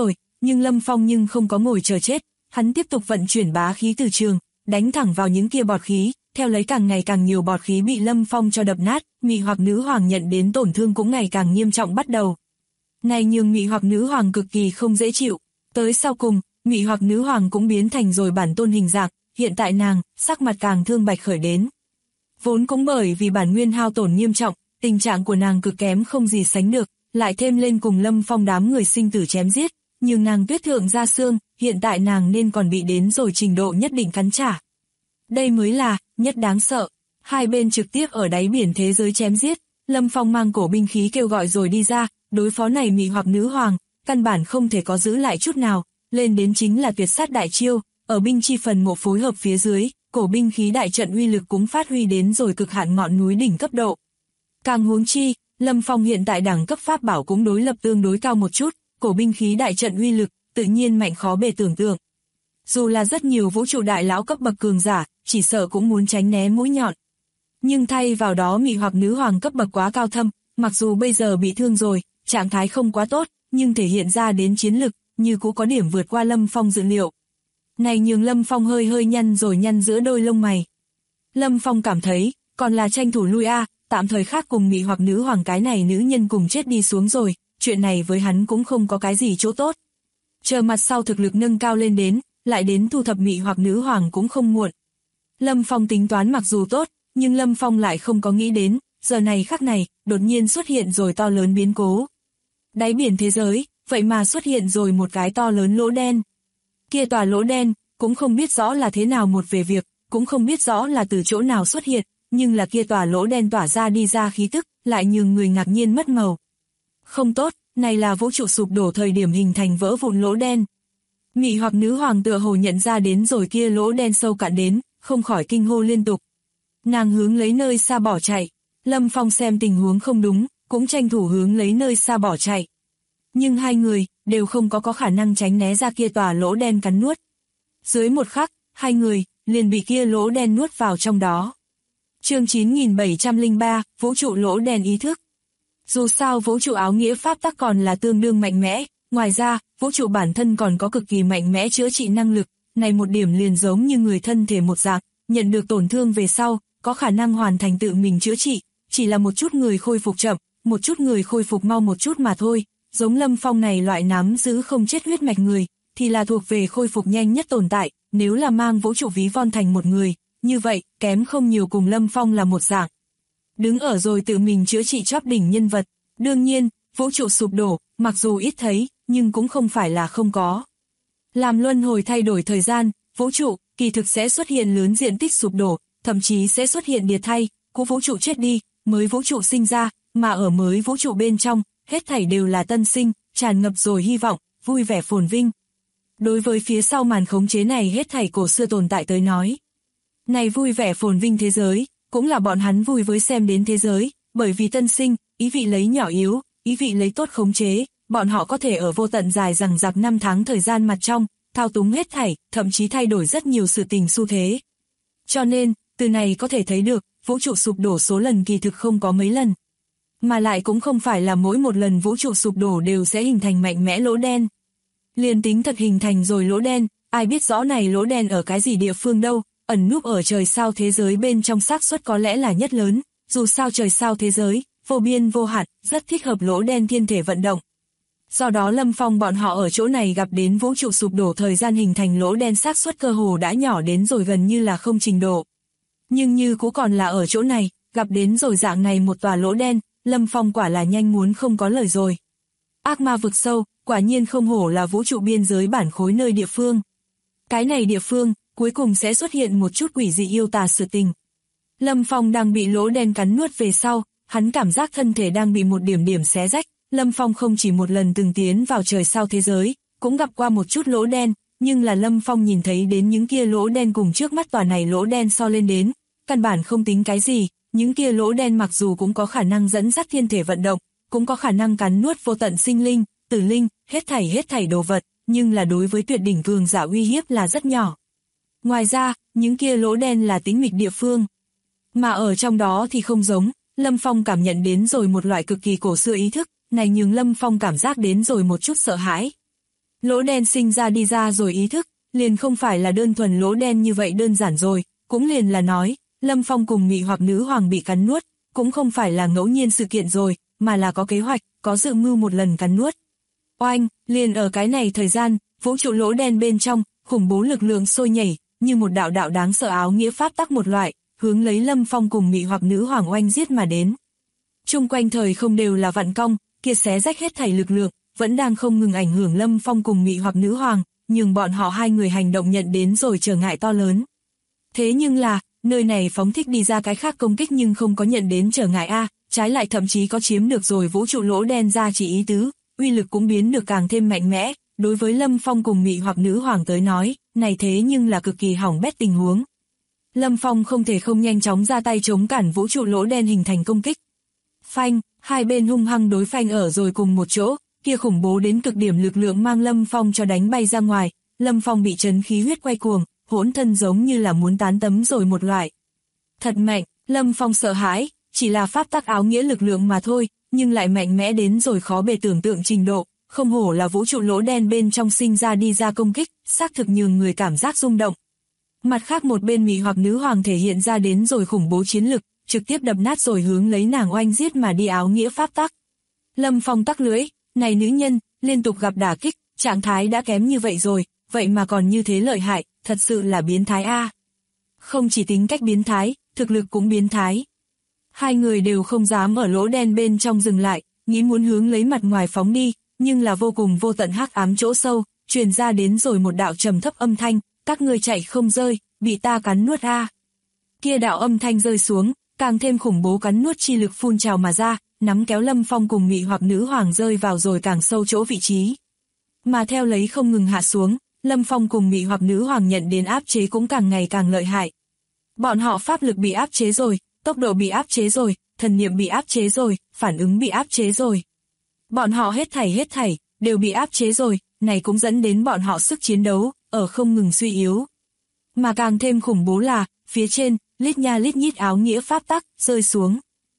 nhưng Lâm Phong nhưng không có ngồi chờ chết, hắn tiếp tục vận chuyển bá khí từ trường, đánh thẳng vào những kia bọt khí, theo lấy càng ngày càng nhiều bọt khí bị Lâm Phong cho đập nát, Mị Hoặc Nữ Hoàng nhận đến tổn thương cũng ngày càng nghiêm trọng bắt đầu. Này nhường Mị Hoặc Nữ Hoàng cực kỳ không dễ chịu, tới sau cùng, Mị Hoặc Nữ Hoàng cũng biến thành rồi bản tôn hình dạng, hiện tại nàng, sắc mặt càng thương bạch khởi đến. Vốn cũng bởi vì bản nguyên hao tổn nghiêm trọng, tình trạng của nàng cực kém không gì sánh được, lại thêm lên cùng Lâm Phong đám người sinh tử chém giết, nhưng nàng tuyết thượng ra xương, hiện tại nàng nên còn bị đến rồi trình độ nhất định cắn trả. Đây mới là, nhất đáng sợ. Hai bên trực tiếp ở đáy biển thế giới chém giết, Lâm Phong mang cổ binh khí kêu gọi rồi đi ra, đối phó này Mị Hoặc Nữ Hoàng, căn bản không thể có giữ lại chút nào, lên đến chính là tuyệt sát đại chiêu, ở binh chi phần mộ phối hợp phía dưới, cổ binh khí đại trận uy lực cũng phát huy đến rồi cực hạn ngọn núi đỉnh cấp độ. Càng huống chi, Lâm Phong hiện tại đẳng cấp pháp bảo cũng đối lập tương đối cao một chút, cổ binh khí đại trận uy lực, tự nhiên mạnh khó bề tưởng tượng. Dù là rất nhiều vũ trụ đại lão cấp bậc cường giả, chỉ sợ cũng muốn tránh né mũi nhọn. Nhưng thay vào đó Mị Hoặc Nữ Hoàng cấp bậc quá cao thâm, mặc dù bây giờ bị thương rồi, trạng thái không quá tốt, nhưng thể hiện ra đến chiến lực, như cũng có điểm vượt qua Lâm Phong dự liệu. Này nhường Lâm Phong hơi hơi nhăn rồi nhăn giữa đôi lông mày. Lâm Phong cảm thấy, còn là tranh thủ lui tạm thời khác cùng Mị Hoặc Nữ Hoàng cái này nữ nhân cùng chết đi xuống rồi, chuyện này với hắn cũng không có cái gì chỗ tốt. Chờ mặt sau thực lực nâng cao lên đến, lại đến thu thập Mị Hoặc Nữ Hoàng cũng không muộn. Lâm Phong tính toán mặc dù tốt, nhưng Lâm Phong lại không có nghĩ đến, giờ này khắc này, đột nhiên xuất hiện rồi to lớn biến cố. Đáy biển thế giới, vậy mà xuất hiện rồi một cái to lớn lỗ đen. Kia tòa lỗ đen, cũng không biết rõ là thế nào một về việc, cũng không biết rõ là từ chỗ nào xuất hiện, nhưng là kia tòa lỗ đen tỏa ra đi ra khí tức, lại nhường người ngạc nhiên mất màu. Không tốt, này là vũ trụ sụp đổ thời điểm hình thành vỡ vụn lỗ đen. Mị Hoặc Nữ Hoàng tựa hồ nhận ra đến rồi kia lỗ đen sâu cạn đến, không khỏi kinh hô liên tục. Nàng hướng lấy nơi xa bỏ chạy, Lâm Phong xem tình huống không đúng, cũng tranh thủ hướng lấy nơi xa bỏ chạy. Nhưng hai người, đều không có khả năng tránh né ra kia tòa lỗ đen cắn nuốt. Dưới một khắc, hai người, liền bị kia lỗ đen nuốt vào trong đó. Chương 9703, vũ trụ lỗ đen ý thức. Dù sao vũ trụ áo nghĩa pháp tắc còn là tương đương mạnh mẽ, ngoài ra, vũ trụ bản thân còn có cực kỳ mạnh mẽ chữa trị năng lực, này một điểm liền giống như người thân thể một dạng, nhận được tổn thương về sau, có khả năng hoàn thành tự mình chữa trị, chỉ là một chút người khôi phục chậm, một chút người khôi phục mau một chút mà thôi, giống Lâm Phong này loại nắm giữ không chết huyết mạch người, thì là thuộc về khôi phục nhanh nhất tồn tại, nếu là mang vũ trụ ví von thành một người, như vậy, kém không nhiều cùng Lâm Phong là một dạng. Đứng ở rồi tự mình chữa trị chóp đỉnh nhân vật, đương nhiên, vũ trụ sụp đổ, mặc dù ít thấy, nhưng cũng không phải là không có. Làm luân hồi thay đổi thời gian, vũ trụ, kỳ thực sẽ xuất hiện lớn diện tích sụp đổ, thậm chí sẽ xuất hiện điệt thay, cũ vũ trụ chết đi, mới vũ trụ sinh ra, mà ở mới vũ trụ bên trong, hết thảy đều là tân sinh, tràn ngập rồi hy vọng, vui vẻ phồn vinh. Đối với phía sau màn khống chế này hết thảy cổ xưa tồn tại tới nói. Này vui vẻ phồn vinh thế giới, cũng là bọn hắn vui với xem đến thế giới, bởi vì tân sinh, ý vị lấy nhỏ yếu, ý vị lấy tốt khống chế, bọn họ có thể ở vô tận dài rằng rạc năm tháng thời gian mặt trong, thao túng hết thảy, thậm chí thay đổi rất nhiều sự tình xu thế. Cho nên, từ này có thể thấy được, vũ trụ sụp đổ số lần kỳ thực không có mấy lần. Mà lại cũng không phải là mỗi một lần vũ trụ sụp đổ đều sẽ hình thành mạnh mẽ lỗ đen. Liền tính thật hình thành rồi lỗ đen, ai biết rõ này lỗ đen ở cái gì địa phương đâu, ẩn núp ở trời sao thế giới bên trong xác suất có lẽ là nhất lớn, dù sao trời sao thế giới, vô biên vô hạn, rất thích hợp lỗ đen thiên thể vận động. Do đó Lâm Phong bọn họ ở chỗ này gặp đến vũ trụ sụp đổ thời gian hình thành lỗ đen xác suất cơ hồ đã nhỏ đến rồi gần như là không trình độ. Nhưng như cũng còn là ở chỗ này, gặp đến rồi dạng này một tòa lỗ đen, Lâm Phong quả là nhanh muốn không có lời rồi. Ác ma vực sâu, quả nhiên không hổ là vũ trụ biên giới bản khối nơi địa phương. Cái này địa phương, cuối cùng sẽ xuất hiện một chút quỷ dị yêu tà sự tình. Lâm Phong đang bị lỗ đen cắn nuốt về sau, hắn cảm giác thân thể đang bị một điểm xé rách. Lâm Phong không chỉ một lần từng tiến vào trời sao thế giới, cũng gặp qua một chút lỗ đen, nhưng là Lâm Phong nhìn thấy đến những kia lỗ đen cùng trước mắt tòa này lỗ đen so lên đến, căn bản không tính cái gì, những kia lỗ đen mặc dù cũng có khả năng dẫn dắt thiên thể vận động, cũng có khả năng cắn nuốt vô tận sinh linh, tử linh, hết thảy đồ vật, nhưng là đối với tuyệt đỉnh cường giả uy hiếp là rất nhỏ. Ngoài ra, những kia lỗ đen là tĩnh mịch địa phương, mà ở trong đó thì không giống, Lâm Phong cảm nhận đến rồi một loại cực kỳ cổ xưa ý thức, này nhường Lâm Phong cảm giác đến rồi một chút sợ hãi. Lỗ đen sinh ra đi ra rồi ý thức, liền không phải là đơn thuần lỗ đen như vậy đơn giản rồi, cũng liền là nói, Lâm Phong cùng Mị Hoặc Nữ Hoàng bị cắn nuốt, cũng không phải là ngẫu nhiên sự kiện rồi, mà là có kế hoạch, có dự mưu một lần cắn nuốt. Oanh, liền ở cái này thời gian, vũ trụ lỗ đen bên trong, khủng bố lực lượng sôi nhảy, như một đạo đạo đáng sợ áo nghĩa pháp tắc một loại, hướng lấy Lâm Phong cùng Mị Hoặc Nữ Hoàng oanh giết mà đến. Chung quanh thời không đều là vặn cong, kia xé rách hết thảy lực lượng, vẫn đang không ngừng ảnh hưởng Lâm Phong cùng Mị Hoặc Nữ Hoàng, nhưng bọn họ hai người hành động nhận đến rồi trở ngại to lớn. Thế nhưng là, nơi này phóng thích đi ra cái khác công kích nhưng không có nhận đến trở ngại trái lại thậm chí có chiếm được rồi vũ trụ lỗ đen ra chỉ ý tứ, uy lực cũng biến được càng thêm mạnh mẽ, đối với Lâm Phong cùng Mị Hoặc Nữ Hoàng tới nói, này thế nhưng là cực kỳ hỏng bét tình huống. Lâm Phong không thể không nhanh chóng ra tay chống cản vũ trụ lỗ đen hình thành công kích. Phanh, hai bên hung hăng đối phanh ở rồi cùng một chỗ, kia khủng bố đến cực điểm lực lượng mang Lâm Phong cho đánh bay ra ngoài, Lâm Phong bị chấn khí huyết quay cuồng, hỗn thân giống như là muốn tán tấm rồi một loại. Thật mạnh, Lâm Phong sợ hãi, chỉ là pháp tắc áo nghĩa lực lượng mà thôi, nhưng lại mạnh mẽ đến rồi khó bề tưởng tượng trình độ, không hổ là vũ trụ lỗ đen bên trong sinh ra đi ra công kích, xác thực nhường người cảm giác rung động. Mặt khác một bên Mị Hoặc Nữ Hoàng thể hiện ra đến rồi khủng bố chiến lực, trực tiếp đập nát rồi hướng lấy nàng oanh giết mà đi áo nghĩa pháp tắc. Lâm Phong tắc lưỡi, này nữ nhân, liên tục gặp đả kích, trạng thái đã kém như vậy rồi, vậy mà còn như thế lợi hại, thật sự là biến thái Không chỉ tính cách biến thái, thực lực cũng biến thái. Hai người đều không dám ở lỗ đen bên trong dừng lại, nghĩ muốn hướng lấy mặt ngoài phóng đi, nhưng là vô cùng vô tận hắc ám chỗ sâu, truyền ra đến rồi một đạo trầm thấp âm thanh, các ngươi chạy không rơi, bị ta cắn nuốt Kia đạo âm thanh rơi xuống, càng thêm khủng bố cắn nuốt chi lực phun trào mà ra, nắm kéo Lâm Phong cùng Mị Hoặc Nữ Hoàng rơi vào rồi càng sâu chỗ vị trí. Mà theo lấy không ngừng hạ xuống, Lâm Phong cùng Mị Hoặc Nữ Hoàng nhận đến áp chế cũng càng ngày càng lợi hại. Bọn họ pháp lực bị áp chế rồi, tốc độ bị áp chế rồi, thần niệm bị áp chế rồi, phản ứng bị áp chế rồi. Bọn họ hết thảy, đều bị áp chế rồi, này cũng dẫn đến bọn họ sức chiến đấu, ở không ngừng suy yếu. Mà càng thêm khủng bố là, phía trên, lít nha lít nhít áo nghĩa pháp tắc, rơi xuống.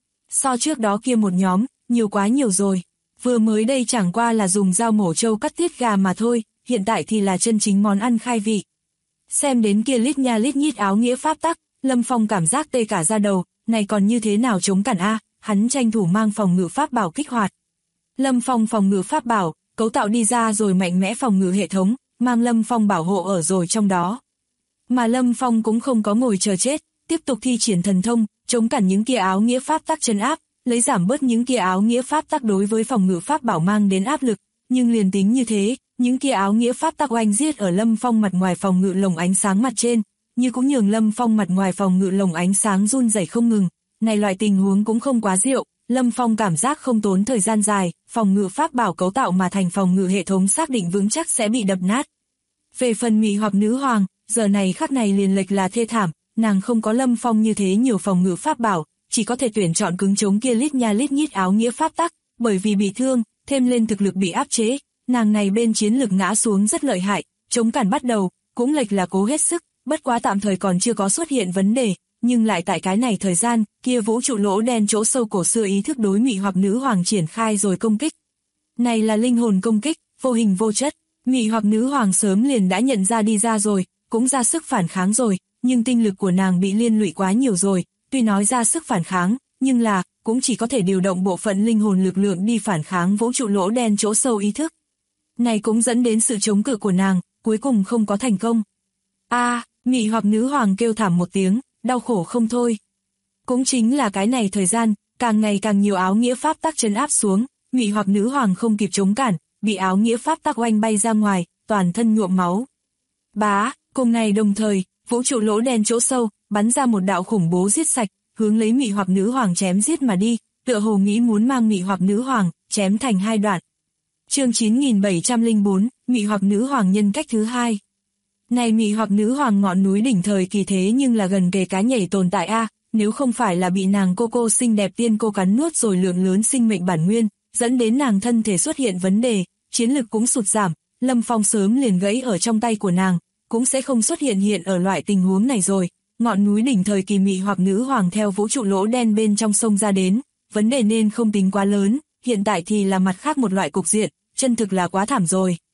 So trước đó kia một nhóm, nhiều quá nhiều rồi. Vừa mới đây chẳng qua là dùng dao mổ trâu cắt tiết gà mà thôi, hiện tại thì là chân chính món ăn khai vị. Xem đến kia lít nha lít nhít áo nghĩa pháp tắc, Lâm Phong cảm giác tê cả da đầu, này còn như thế nào chống cản hắn tranh thủ mang phòng ngự pháp bảo kích hoạt. Lâm Phong phòng ngự pháp bảo, cấu tạo đi ra rồi mạnh mẽ phòng ngự hệ thống, mang Lâm Phong bảo hộ ở rồi trong đó. Mà Lâm Phong cũng không có ngồi chờ chết, tiếp tục thi triển thần thông, chống cản những kia áo nghĩa pháp tắc trấn áp, lấy giảm bớt những kia áo nghĩa pháp tắc đối với phòng ngự pháp bảo mang đến áp lực, nhưng liền tính như thế, những kia áo nghĩa pháp tắc oanh giết ở Lâm Phong mặt ngoài phòng ngự lồng ánh sáng mặt trên, như cũng nhường Lâm Phong mặt ngoài phòng ngự lồng ánh sáng run rẩy không ngừng, này loại tình huống cũng không quá diệu, Lâm Phong cảm giác không tốn thời gian dài, phòng ngự pháp bảo cấu tạo mà thành phòng ngự hệ thống xác định vững chắc sẽ bị đập nát. Về phần Mị Hoặc Nữ Hoàng, giờ này khắc này liền lệch là thê thảm, nàng không có Lâm Phong như thế nhiều phòng ngự pháp bảo, chỉ có thể tuyển chọn cứng chống kia lít nha lít nhít áo nghĩa pháp tắc, bởi vì bị thương, thêm lên thực lực bị áp chế, nàng này bên chiến lực ngã xuống rất lợi hại, chống cản bắt đầu, cũng lệch là cố hết sức, bất quá tạm thời còn chưa có xuất hiện vấn đề, nhưng lại tại cái này thời gian, kia vũ trụ lỗ đen chỗ sâu cổ xưa ý thức đối Mị Hoặc Nữ Hoàng triển khai rồi công kích. Này là linh hồn công kích, vô hình vô chất, Mị Hoặc Nữ Hoàng sớm liền đã nhận ra đi ra rồi, cũng ra sức phản kháng rồi, nhưng tinh lực của nàng bị liên lụy quá nhiều rồi, tuy nói ra sức phản kháng, nhưng là, cũng chỉ có thể điều động bộ phận linh hồn lực lượng đi phản kháng vũ trụ lỗ đen chỗ sâu ý thức. Này cũng dẫn đến sự chống cự của nàng, cuối cùng không có thành công. Mị Hoặc Nữ Hoàng kêu thảm một tiếng, đau khổ không thôi. Cũng chính là cái này thời gian, càng ngày càng nhiều áo nghĩa pháp tắc trấn áp xuống, Mị Hoặc Nữ Hoàng không kịp chống cản, bị áo nghĩa pháp tắc oanh bay ra ngoài, toàn thân nhuộm máu. Cùng này đồng thời, vũ trụ lỗ đen chỗ sâu, bắn ra một đạo khủng bố giết sạch, hướng lấy Mị Hoặc Nữ Hoàng chém giết mà đi, tựa hồ nghĩ muốn mang Mị Hoặc Nữ Hoàng, chém thành hai đoạn. Chương 9704, Mị Hoặc Nữ Hoàng nhân cách thứ hai. Này Mị Hoặc Nữ Hoàng ngọn núi đỉnh thời kỳ thế nhưng là gần kề cá nhảy tồn tại nếu không phải là bị nàng cô xinh đẹp tiên cô cắn nuốt rồi lượng lớn sinh mệnh bản nguyên, dẫn đến nàng thân thể xuất hiện vấn đề, chiến lực cũng sụt giảm, Lâm Phong sớm liền gãy ở trong tay của nàng, cũng sẽ không xuất hiện ở loại tình huống này rồi. Ngọn núi đỉnh thời kỳ Mị Hoặc Nữ Hoàng theo vũ trụ lỗ đen bên trong sông ra đến, vấn đề nên không tính quá lớn, hiện tại thì là mặt khác một loại cục diện, chân thực là quá thảm rồi.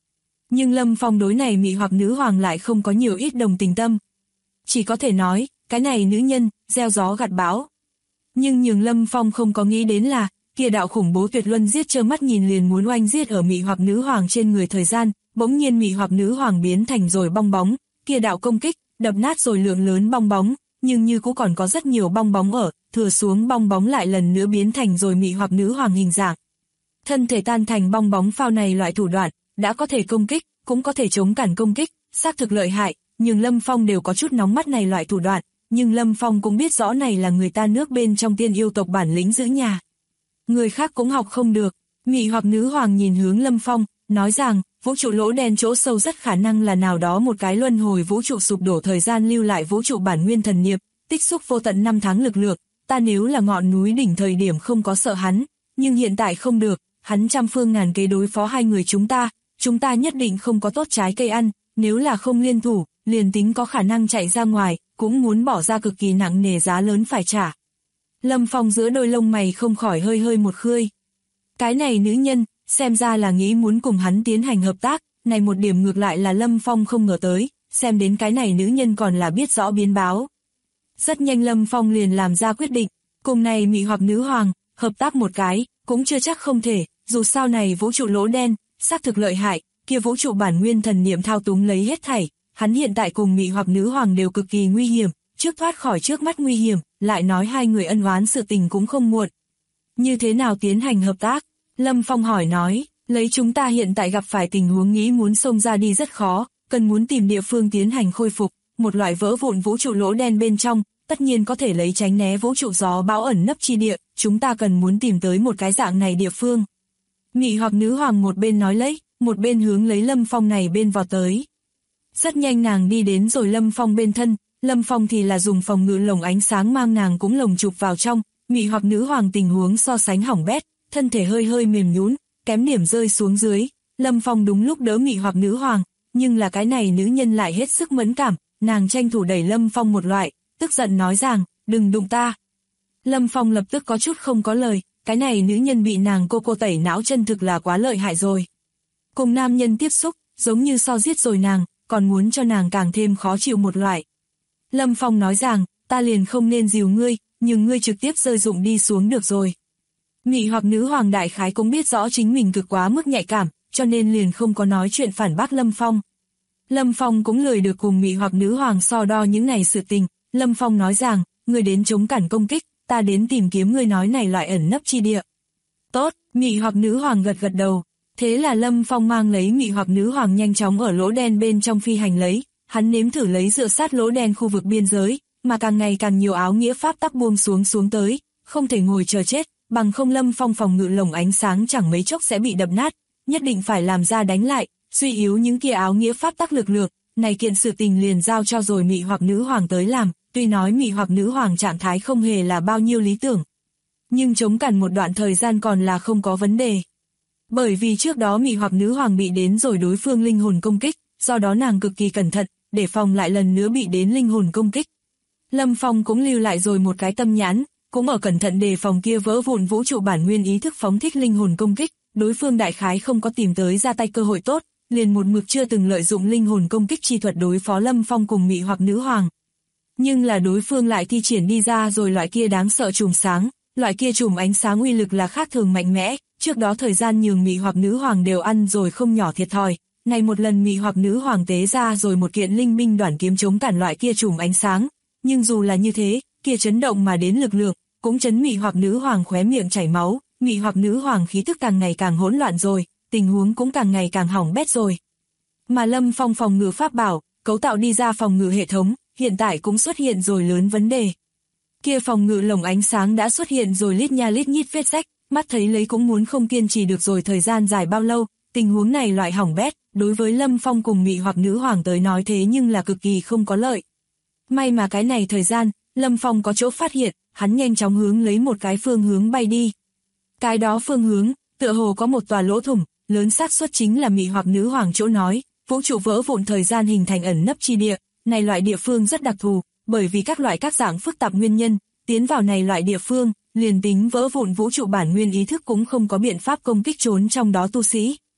Nhưng Lâm Phong đối này mị hoặc nữ hoàng lại không có nhiều ít đồng tình tâm. Chỉ có thể nói, cái này nữ nhân, gieo gió gặt bão. Nhưng nhường Lâm Phong không có nghĩ đến là, kia đạo khủng bố tuyệt luân giết trơ mắt nhìn liền muốn oanh giết ở mị hoặc nữ hoàng trên người thời gian, bỗng nhiên mị hoặc nữ hoàng biến thành rồi bong bóng, kia đạo công kích, đập nát rồi lượng lớn bong bóng, nhưng như cũng còn có rất nhiều bong bóng ở, thừa xuống bong bóng lại lần nữa biến thành rồi mị hoặc nữ hoàng hình dạng. Thân thể tan thành bong bóng phao này loại thủ đoạn, đã có thể công kích, cũng có thể chống cản công kích, xác thực lợi hại, nhưng Lâm Phong đều có chút nóng mắt này loại thủ đoạn, nhưng Lâm Phong cũng biết rõ này là người ta nước bên trong tiên yêu tộc bản lĩnh giữ nhà. Người khác cũng học không được, mị hoặc nữ hoàng nhìn hướng Lâm Phong, nói rằng, vũ trụ lỗ đen chỗ sâu rất khả năng là nào đó một cái luân hồi vũ trụ sụp đổ thời gian lưu lại vũ trụ bản nguyên thần niệm, tích xúc vô tận năm tháng lực lượng, ta nếu là ngọn núi đỉnh thời điểm không có sợ hắn, nhưng hiện tại không được, hắn trăm phương ngàn kế đối phó hai người chúng ta nhất định không có tốt trái cây ăn, nếu là không liên thủ, liền tính có khả năng chạy ra ngoài, cũng muốn bỏ ra cực kỳ nặng nề giá lớn phải trả. Lâm Phong giữa đôi lông mày không khỏi hơi hơi một khơi. Cái này nữ nhân, xem ra là nghĩ muốn cùng hắn tiến hành hợp tác, này một điểm ngược lại là Lâm Phong không ngờ tới, xem đến cái này nữ nhân còn là biết rõ biến báo. Rất nhanh Lâm Phong liền làm ra quyết định, cùng này mị hoặc nữ hoàng, hợp tác một cái, cũng chưa chắc không thể, dù sao này vũ trụ lỗ đen, xác thực lợi hại, kia vũ trụ bản nguyên thần niệm thao túng lấy hết thảy, hắn hiện tại cùng mị hoặc nữ hoàng đều cực kỳ nguy hiểm, trước thoát khỏi trước mắt nguy hiểm, lại nói hai người ân oán sự tình cũng không muộn. Như thế nào tiến hành hợp tác? Lâm Phong hỏi nói, lấy chúng ta hiện tại gặp phải tình huống nghĩ muốn xông ra đi rất khó, cần muốn tìm địa phương tiến hành khôi phục, một loại vỡ vụn vũ trụ lỗ đen bên trong, tất nhiên có thể lấy tránh né vũ trụ gió bão ẩn nấp chi địa, chúng ta cần muốn tìm tới một cái dạng này địa phương. Mị hoặc nữ hoàng một bên nói lấy, một bên hướng lấy Lâm Phong này bên vọt tới. Rất nhanh nàng đi đến rồi Lâm Phong bên thân, Lâm Phong thì là dùng phòng ngự lồng ánh sáng mang nàng cũng lồng chụp vào trong, mị hoặc nữ hoàng tình huống so sánh hỏng bét, thân thể hơi hơi mềm nhũn, kém điểm rơi xuống dưới, Lâm Phong đúng lúc đỡ mị hoặc nữ hoàng, nhưng là cái này nữ nhân lại hết sức mẫn cảm, nàng tranh thủ đẩy Lâm Phong một loại, tức giận nói rằng, đừng đụng ta. Lâm Phong lập tức có chút không có lời, cái này nữ nhân bị nàng cô tẩy não chân thực là quá lợi hại rồi. Cùng nam nhân tiếp xúc, giống như so giết rồi nàng, còn muốn cho nàng càng thêm khó chịu một loại. Lâm Phong nói rằng, ta liền không nên dìu ngươi, nhưng ngươi trực tiếp rơi dụng đi xuống được rồi. Mị hoặc nữ hoàng đại khái cũng biết rõ chính mình cực quá mức nhạy cảm, cho nên liền không có nói chuyện phản bác Lâm Phong. Lâm Phong cũng lười được cùng mị hoặc nữ hoàng so đo những này sự tình, Lâm Phong nói rằng, ngươi đến chống cản công kích, ta đến tìm kiếm ngươi nói này loại ẩn nấp chi địa. Tốt, mị hoặc nữ hoàng gật gật đầu. Thế là Lâm Phong mang lấy mị hoặc nữ hoàng nhanh chóng ở lỗ đen bên trong phi hành lấy, hắn nếm thử lấy dựa sát lỗ đen khu vực biên giới, mà càng ngày càng nhiều áo nghĩa pháp tắc buông xuống tới, không thể ngồi chờ chết, bằng không Lâm Phong phòng ngự lồng ánh sáng chẳng mấy chốc sẽ bị đập nát, nhất định phải làm ra đánh lại, suy yếu những kia áo nghĩa pháp tắc lực lượng, này kiện sự tình liền giao cho rồi mị hoặc nữ hoàng tới làm, tuy nói mị hoặc nữ hoàng trạng thái không hề là bao nhiêu lý tưởng, nhưng chống cản một đoạn thời gian còn là không có vấn đề. Bởi vì trước đó mị hoặc nữ hoàng bị đến rồi đối phương linh hồn công kích, do đó nàng cực kỳ cẩn thận, để phòng lại lần nữa bị đến linh hồn công kích. Lâm Phong cũng lưu lại rồi một cái tâm nhãn, cũng ở cẩn thận đề phòng kia vỡ vụn vũ trụ bản nguyên ý thức phóng thích linh hồn công kích, đối phương đại khái không có tìm tới ra tay cơ hội tốt, liền một mực chưa từng lợi dụng linh hồn công kích chi thuật đối phó Lâm Phong cùng mị hoặc nữ hoàng. Nhưng là đối phương lại thi triển đi ra rồi loại kia đáng sợ chùm sáng, loại kia chùm ánh sáng uy lực là khác thường mạnh mẽ, trước đó thời gian nhường mị hoặc nữ hoàng đều ăn rồi không nhỏ thiệt thòi, này một lần mị hoặc nữ hoàng tế ra rồi một kiện linh binh đoản kiếm chống cản loại kia chùm ánh sáng, nhưng dù là như thế, kia chấn động mà đến lực lượng, cũng chấn mị hoặc nữ hoàng khóe miệng chảy máu, mị hoặc nữ hoàng khí thức càng ngày càng hỗn loạn rồi, tình huống cũng càng ngày càng hỏng bét rồi. Mà Lâm Phong phòng ngự pháp bảo, cấu tạo đi ra phòng ngự hệ thống, hiện tại cũng xuất hiện rồi lớn vấn đề. Kia phòng ngự lồng ánh sáng đã xuất hiện rồi lít nha lít nhít vết rách, mắt thấy lấy cũng muốn không kiên trì được rồi thời gian dài bao lâu, tình huống này loại hỏng bét, đối với Lâm Phong cùng mị hoặc nữ hoàng tới nói thế nhưng là cực kỳ không có lợi. May mà cái này thời gian, Lâm Phong có chỗ phát hiện, hắn nhanh chóng hướng lấy một cái phương hướng bay đi. Cái đó phương hướng, tựa hồ có một tòa lỗ thủng, lớn xác suất chính là mị hoặc nữ hoàng chỗ nói, vũ trụ vỡ vụn thời gian hình thành ẩn nấp chi địa, này loại địa phương rất đặc thù, bởi vì các loại các dạng phức tạp nguyên nhân, tiến vào này loại địa phương, liền tính vỡ vụn vũ trụ bản nguyên ý thức cũng không có biện pháp công kích trốn trong đó tu sĩ.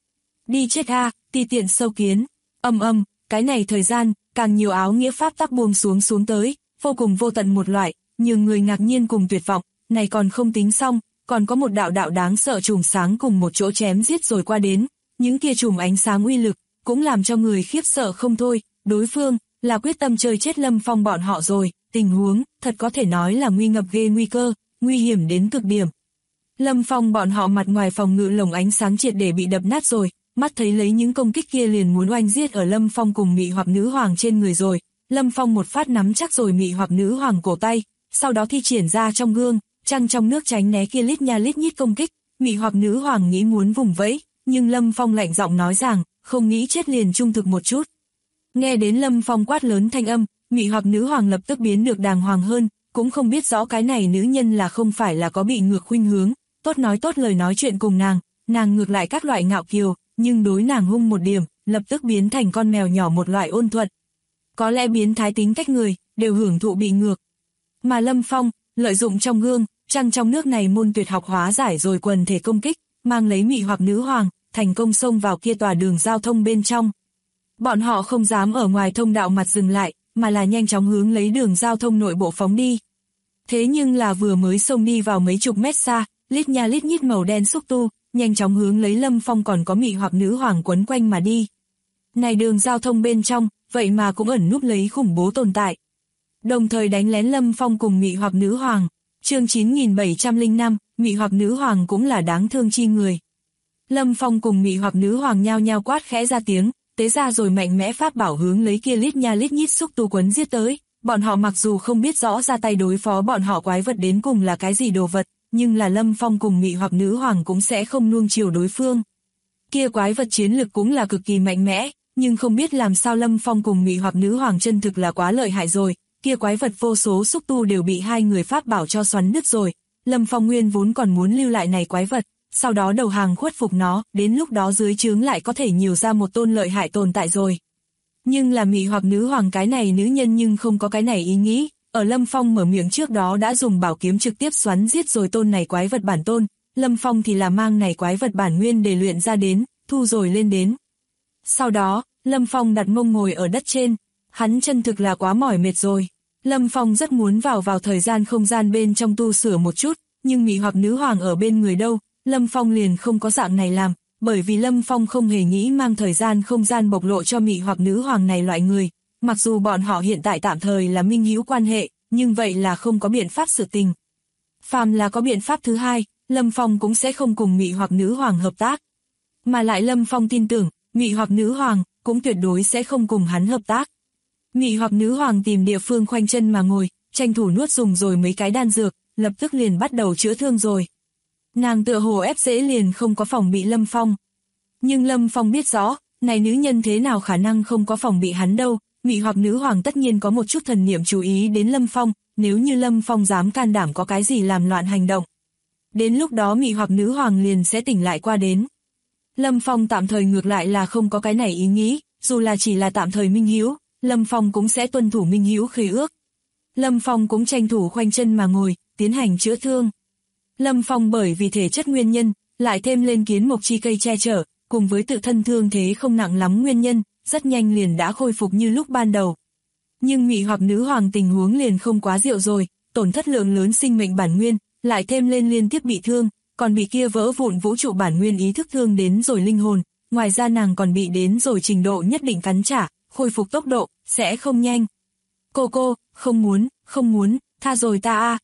Đi chết a, ti tiện sâu kiến. Cái này thời gian, càng nhiều áo nghĩa pháp tắc buông xuống tới, vô cùng vô tận một loại, nhiều người ngạc nhiên cùng tuyệt vọng, này còn không tính xong, còn có một đạo đạo đáng sợ chùm sáng cùng một chỗ chém giết rồi qua đến, những kia chùm ánh sáng uy lực, cũng làm cho người khiếp sợ không thôi, đối phương, là quyết tâm chơi chết Lâm Phong bọn họ rồi, tình huống, thật có thể nói là nguy ngập ghê nguy cơ, nguy hiểm đến cực điểm. Lâm Phong bọn họ mặt ngoài phòng ngự lồng ánh sáng triệt để bị đập nát rồi, mắt thấy lấy những công kích kia liền muốn oanh giết ở Lâm Phong cùng Mị Hoặc Nữ Hoàng trên người rồi, Lâm Phong một phát nắm chắc rồi Mị Hoặc Nữ Hoàng cổ tay, sau đó thi triển ra trong gương, trăng trong nước tránh né kia lít nha lít nhít công kích, Mị Hoặc Nữ Hoàng nghĩ muốn vùng vẫy, nhưng Lâm Phong lạnh giọng nói rằng, không nghĩ chết liền trung thực một chút. Nghe đến Lâm Phong quát lớn thanh âm, Mị Hoặc Nữ Hoàng lập tức biến được đàng hoàng hơn, cũng không biết rõ cái này nữ nhân là không phải là có bị ngược khuynh hướng, tốt nói tốt lời nói chuyện cùng nàng ngược lại các loại ngạo kiều, nhưng đối nàng hung một điểm, lập tức biến thành con mèo nhỏ một loại ôn thuận. Có lẽ biến thái tính cách người, đều hưởng thụ bị ngược. Mà Lâm Phong, lợi dụng trong gương, trăng trong nước này môn tuyệt học hóa giải rồi quần thể công kích, mang lấy Mị Hoặc Nữ Hoàng, thành công xông vào kia tòa đường giao thông bên trong. Bọn họ không dám ở ngoài thông đạo mặt dừng lại, mà là nhanh chóng hướng lấy đường giao thông nội bộ phóng đi. Thế nhưng là vừa mới xông đi vào mấy chục mét xa, lít nha lít nhít màu đen xúc tu, nhanh chóng hướng lấy Lâm Phong còn có Mị Hoặc Nữ Hoàng quấn quanh mà đi. Này đường giao thông bên trong, vậy mà cũng ẩn núp lấy khủng bố tồn tại. Đồng thời đánh lén Lâm Phong cùng Mị Hoặc Nữ Hoàng. Chương 9705, Mị Hoặc Nữ Hoàng cũng là đáng thương chi người. Lâm Phong cùng Mị Hoặc Nữ Hoàng nhao nhao quát khẽ ra tiếng, tế ra rồi mạnh mẽ pháp bảo hướng lấy kia lít nha lít nhít xúc tu quấn giết tới. Bọn họ mặc dù không biết rõ ra tay đối phó bọn họ quái vật đến cùng là cái gì đồ vật, nhưng là Lâm Phong cùng Mị Hoặc Nữ Hoàng cũng sẽ không nuông chiều đối phương. Kia quái vật chiến lực cũng là cực kỳ mạnh mẽ, nhưng không biết làm sao Lâm Phong cùng Mị Hoặc Nữ Hoàng chân thực là quá lợi hại rồi, kia quái vật vô số xúc tu đều bị hai người pháp bảo cho xoắn đứt rồi. Lâm Phong nguyên vốn còn muốn lưu lại này quái vật, sau đó đầu hàng khuất phục nó, đến lúc đó dưới trướng lại có thể nhiều ra một tôn lợi hại tồn tại rồi. Nhưng là Mị Hoặc Nữ Hoàng cái này nữ nhân nhưng không có cái này ý nghĩ, ở Lâm Phong mở miệng trước đó đã dùng bảo kiếm trực tiếp xoắn giết rồi tôn này quái vật bản tôn, Lâm Phong thì là mang này quái vật bản nguyên để luyện ra đến, thu rồi lên đến. Sau đó, Lâm Phong đặt mông ngồi ở đất trên, hắn chân thực là quá mỏi mệt rồi. Lâm Phong rất muốn vào thời gian không gian bên trong tu sửa một chút, nhưng Mị Hoặc Nữ Hoàng ở bên người đâu, Lâm Phong liền không có dạng này làm, bởi vì Lâm Phong không hề nghĩ mang thời gian không gian bộc lộ cho Mị Hoặc Nữ Hoàng này loại người. Mặc dù bọn họ hiện tại tạm thời là minh hữu quan hệ, nhưng vậy là không có biện pháp sự tình. Phàm là có biện pháp thứ hai, Lâm Phong cũng sẽ không cùng Mị Hoặc Nữ Hoàng hợp tác. Mà lại Lâm Phong tin tưởng, Mị Hoặc Nữ Hoàng cũng tuyệt đối sẽ không cùng hắn hợp tác. Mị Hoặc Nữ Hoàng tìm địa phương khoanh chân mà ngồi, tranh thủ nuốt dùng rồi mấy cái đan dược, lập tức liền bắt đầu chữa thương rồi. Nàng tựa hồ ép dễ liền không có phòng bị Lâm Phong. Nhưng Lâm Phong biết rõ, này nữ nhân thế nào khả năng không có phòng bị hắn đâu. Mị Hoặc Nữ Hoàng tất nhiên có một chút thần niệm chú ý đến Lâm Phong, nếu như Lâm Phong dám can đảm có cái gì làm loạn hành động. Đến lúc đó Mị Hoặc Nữ Hoàng liền sẽ tỉnh lại qua đến. Lâm Phong tạm thời ngược lại là không có cái này ý nghĩ, dù là chỉ là tạm thời minh hữu, Lâm Phong cũng sẽ tuân thủ minh hữu khế ước. Lâm Phong cũng tranh thủ khoanh chân mà ngồi, tiến hành chữa thương. Lâm Phong bởi vì thể chất nguyên nhân, lại thêm lên kiến mộc chi cây che chở, cùng với tự thân thương thế không nặng lắm nguyên nhân, rất nhanh liền đã khôi phục như lúc ban đầu. Nhưng Mị Hoặc Nữ Hoàng tình huống liền không quá diệu rồi, tổn thất lượng lớn sinh mệnh bản nguyên, lại thêm lên liên tiếp bị thương, còn bị kia vỡ vụn vũ trụ bản nguyên ý thức thương đến rồi linh hồn, ngoài ra nàng còn bị đến rồi trình độ nhất định cắn trả, khôi phục tốc độ sẽ không nhanh. Cô, không muốn, tha rồi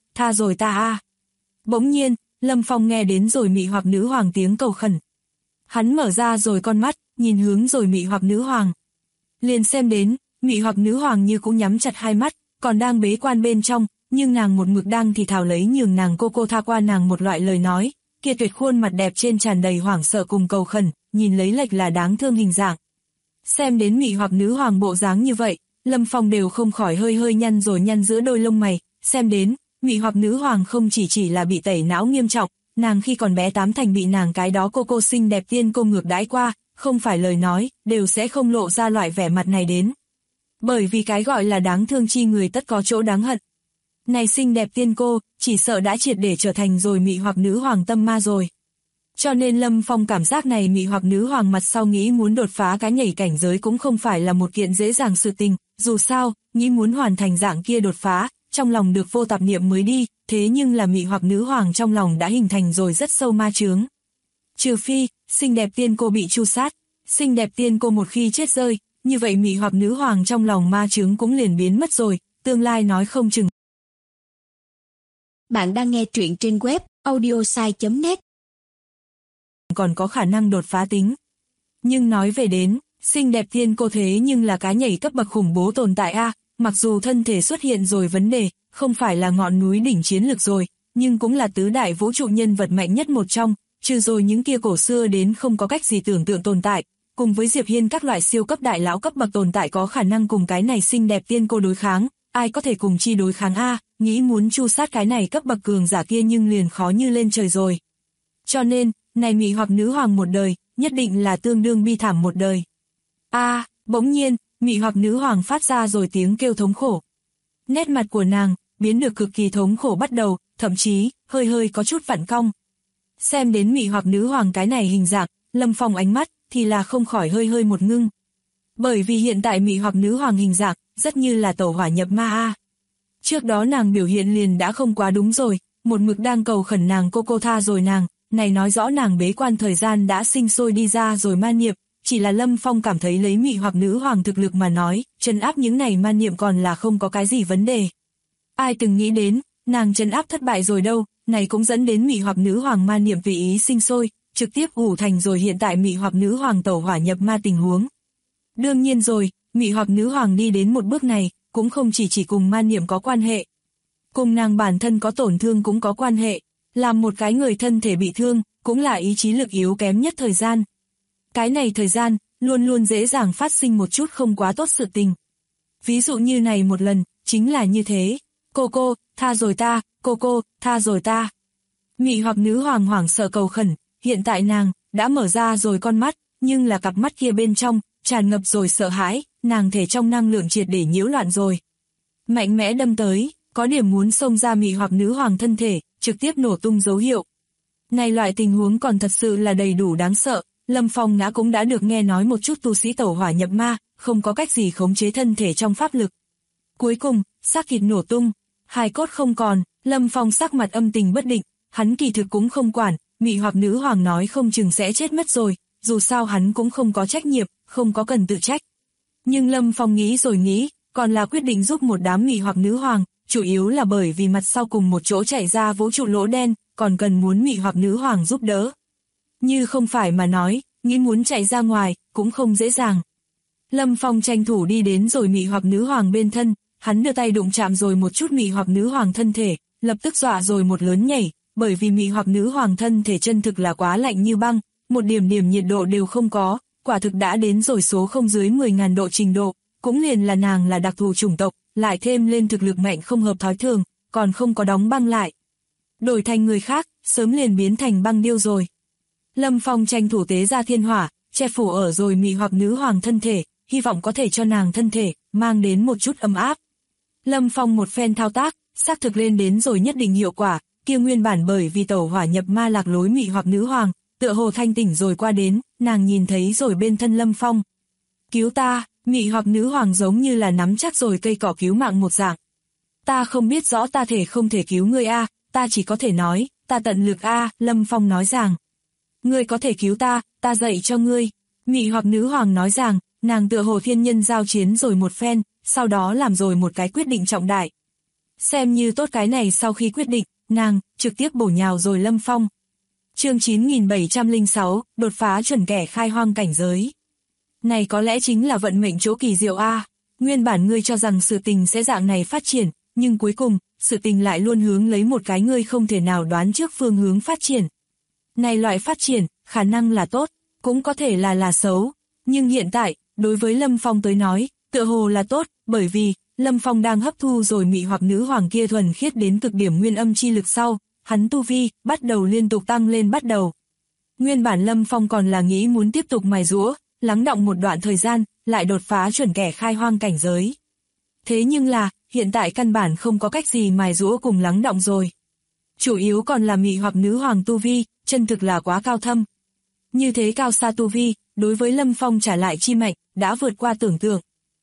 ta a. Bỗng nhiên, Lâm Phong nghe đến rồi Mị Hoặc Nữ Hoàng tiếng cầu khẩn. Hắn mở ra rồi con mắt, nhìn hướng rồi Mị Hoặc Nữ Hoàng. Liền xem đến, Mị Hoặc Nữ Hoàng như cũng nhắm chặt hai mắt, còn đang bế quan bên trong, nhưng nàng một mực đang thì thào lấy nhường nàng cô tha qua nàng một loại lời nói, kia tuyệt khuôn mặt đẹp trên tràn đầy hoảng sợ cùng cầu khẩn, nhìn lấy lệch là đáng thương hình dạng. Xem đến Mị Hoặc Nữ Hoàng bộ dáng như vậy, Lâm Phong đều không khỏi hơi nhăn rồi nhăn giữa đôi lông mày, xem đến, Mị Hoặc Nữ Hoàng không chỉ là bị tẩy não nghiêm trọng, nàng khi còn bé tám thành bị nàng cái đó cô xinh đẹp tiên cô ngược đãi qua, không phải lời nói, đều sẽ không lộ ra loại vẻ mặt này đến. Bởi vì cái gọi là đáng thương chi người tất có chỗ đáng hận. Này xinh đẹp tiên cô, chỉ sợ đã triệt để trở thành rồi Mị Hoặc Nữ Hoàng tâm ma rồi. Cho nên Lâm Phong cảm giác này mị hoặc nữ hoàng mặt sau nghĩ muốn đột phá cái nhảy cảnh giới cũng không phải là một kiện dễ dàng sự tình, dù sao, nghĩ muốn hoàn thành dạng kia đột phá, trong lòng được vô tạp niệm mới đi, thế nhưng là mị hoặc nữ hoàng trong lòng đã hình thành rồi rất sâu ma chướng. Trừ phi, xinh đẹp tiên cô bị tru sát, xinh đẹp tiên cô một khi chết rơi, như vậy mị hoặc nữ hoàng trong lòng ma chướng cũng liền biến mất rồi, tương lai nói không chừng. Bạn đang nghe truyện trên web audiosai.net. Còn có khả năng đột phá tính. Nhưng nói về đến, xinh đẹp tiên cô thế nhưng là cái nhảy cấp bậc khủng bố tồn tại a, mặc dù thân thể xuất hiện rồi vấn đề, không phải là ngọn núi đỉnh chiến lực rồi, nhưng cũng là tứ đại vũ trụ nhân vật mạnh nhất một trong, trừ rồi những kia cổ xưa đến không có cách gì tưởng tượng tồn tại, cùng với Diệp Hiên các loại siêu cấp đại lão cấp bậc tồn tại có khả năng cùng cái này xinh đẹp tiên cô đối kháng, ai có thể cùng chi đối kháng a, nghĩ muốn chu sát cái này cấp bậc cường giả kia nhưng liền khó như lên trời rồi. Cho nên, này mị hoặc nữ hoàng một đời, nhất định là tương đương bi thảm một đời. Bỗng nhiên, mị hoặc nữ hoàng phát ra rồi tiếng kêu thống khổ. Nét mặt của nàng, biến được cực kỳ thống khổ bắt đầu, thậm chí, hơi hơi có chút vặn cong. Xem đến mị hoặc nữ hoàng cái này hình dạng, Lâm Phong ánh mắt, thì là không khỏi hơi hơi một ngưng. Bởi vì hiện tại mị hoặc nữ hoàng hình dạng, rất như là tẩu hỏa nhập ma a. Trước đó nàng biểu hiện liền đã không quá đúng rồi, một mực đang cầu khẩn nàng cô tha rồi nàng, này nói rõ nàng bế quan thời gian đã sinh sôi đi ra rồi ma niệm, chỉ là Lâm Phong cảm thấy lấy mị hoặc nữ hoàng thực lực mà nói, trấn áp những này ma niệm còn là không có cái gì vấn đề. Ai từng nghĩ đến, nàng trấn áp thất bại rồi đâu, này cũng dẫn đến mị hoặc nữ hoàng ma niệm tùy ý sinh sôi, trực tiếp ủ thành rồi hiện tại mị hoặc nữ hoàng tẩu hỏa nhập ma tình huống. Đương nhiên rồi, mị hoặc nữ hoàng đi đến một bước này, cũng không chỉ cùng ma niệm có quan hệ. Cùng nàng bản thân có tổn thương cũng có quan hệ, làm một cái người thân thể bị thương, cũng là ý chí lực yếu kém nhất thời gian. Cái này thời gian, luôn luôn dễ dàng phát sinh một chút không quá tốt sự tình. Ví dụ như này một lần, chính là như thế. Cô, tha rồi ta, cô, tha rồi ta. Mị hoặc nữ hoàng hoảng sợ cầu khẩn, hiện tại nàng, đã mở ra rồi con mắt, nhưng là cặp mắt kia bên trong, tràn ngập rồi sợ hãi, nàng thể trong năng lượng triệt để nhiễu loạn rồi. Mạnh mẽ đâm tới, có điểm muốn xông ra mị hoặc nữ hoàng thân thể, trực tiếp nổ tung dấu hiệu. Này loại tình huống còn thật sự là đầy đủ đáng sợ, Lâm Phong cũng đã được nghe nói một chút tu sĩ tẩu hỏa nhập ma, không có cách gì khống chế thân thể trong pháp lực. Cuối cùng, xác thịt nổ tung, hài cốt không còn, Lâm Phong sắc mặt âm tình bất định, hắn kỳ thực cũng không quản, mị hoặc nữ hoàng nói không chừng sẽ chết mất rồi, dù sao hắn cũng không có trách nhiệm, không có cần tự trách. Nhưng Lâm Phong nghĩ rồi nghĩ, còn là quyết định giúp một đám mị hoặc nữ hoàng, chủ yếu là bởi vì mặt sau cùng một chỗ chảy ra vũ trụ lỗ đen, còn cần muốn mị hoặc nữ hoàng giúp đỡ. Như không phải mà nói, nghĩ muốn chạy ra ngoài, cũng không dễ dàng. Lâm Phong tranh thủ đi đến rồi mị hoặc nữ hoàng bên thân, hắn đưa tay đụng chạm rồi một chút mị hoặc nữ hoàng thân thể, lập tức dọa rồi một lớn nhảy, bởi vì mị hoặc nữ hoàng thân thể chân thực là quá lạnh như băng, một điểm nhiệt độ đều không có, quả thực đã đến rồi số không dưới 10.000 độ trình độ, cũng liền là nàng là đặc thù chủng tộc, lại thêm lên thực lực mạnh không hợp thói thường, còn không có đóng băng lại. Đổi thành người khác, sớm liền biến thành băng điêu rồi. Lâm Phong tranh thủ tế ra thiên hỏa, che phủ ở rồi mị hoặc nữ hoàng thân thể, hy vọng có thể cho nàng thân thể, mang đến một chút ấm áp. Lâm Phong một phen thao tác, xác thực lên đến rồi nhất định hiệu quả, kia nguyên bản bởi vì tẩu hỏa nhập ma lạc lối mị hoặc nữ hoàng, tựa hồ thanh tỉnh rồi qua đến, nàng nhìn thấy rồi bên thân Lâm Phong. Cứu ta, mị hoặc nữ hoàng giống như là nắm chắc rồi cây cỏ cứu mạng một dạng. Ta không biết rõ ta thể không thể cứu ngươi a, ta chỉ có thể nói, ta tận lực a, Lâm Phong nói rằng. Ngươi có thể cứu ta, ta dạy cho ngươi. Mị hoặc nữ hoàng nói rằng, nàng tựa hồ thiên nhân giao chiến rồi một phen, sau đó làm rồi một cái quyết định trọng đại. Xem như tốt cái này sau khi quyết định, nàng, trực tiếp bổ nhào rồi Lâm Phong. Chương 9706, đột phá chuẩn kẻ khai hoang cảnh giới. Này có lẽ chính là vận mệnh chỗ kỳ diệu a. Nguyên bản ngươi cho rằng sự tình sẽ dạng này phát triển, nhưng cuối cùng, sự tình lại luôn hướng lấy một cái ngươi không thể nào đoán trước phương hướng phát triển. Này loại phát triển, khả năng là tốt, cũng có thể là xấu, nhưng hiện tại, đối với Lâm Phong tới nói, tựa hồ là tốt, bởi vì, Lâm Phong đang hấp thu rồi mị hoặc nữ hoàng kia thuần khiết đến cực điểm nguyên âm chi lực sau, hắn tu vi, bắt đầu liên tục tăng lên bắt đầu. Nguyên bản Lâm Phong còn là nghĩ muốn tiếp tục mài giũa, lắng đọng một đoạn thời gian, lại đột phá chuẩn kẻ khai hoang cảnh giới. Thế nhưng là, hiện tại căn bản không có cách gì mài giũa cùng lắng đọng rồi. chủ yếu còn là mị hoặc nữ hoàng tu vi, chân thực là quá cao thâm. Như thế cao xa tu vi, đối với Lâm Phong trả lại chi mạnh, đã vượt qua tưởng tượng.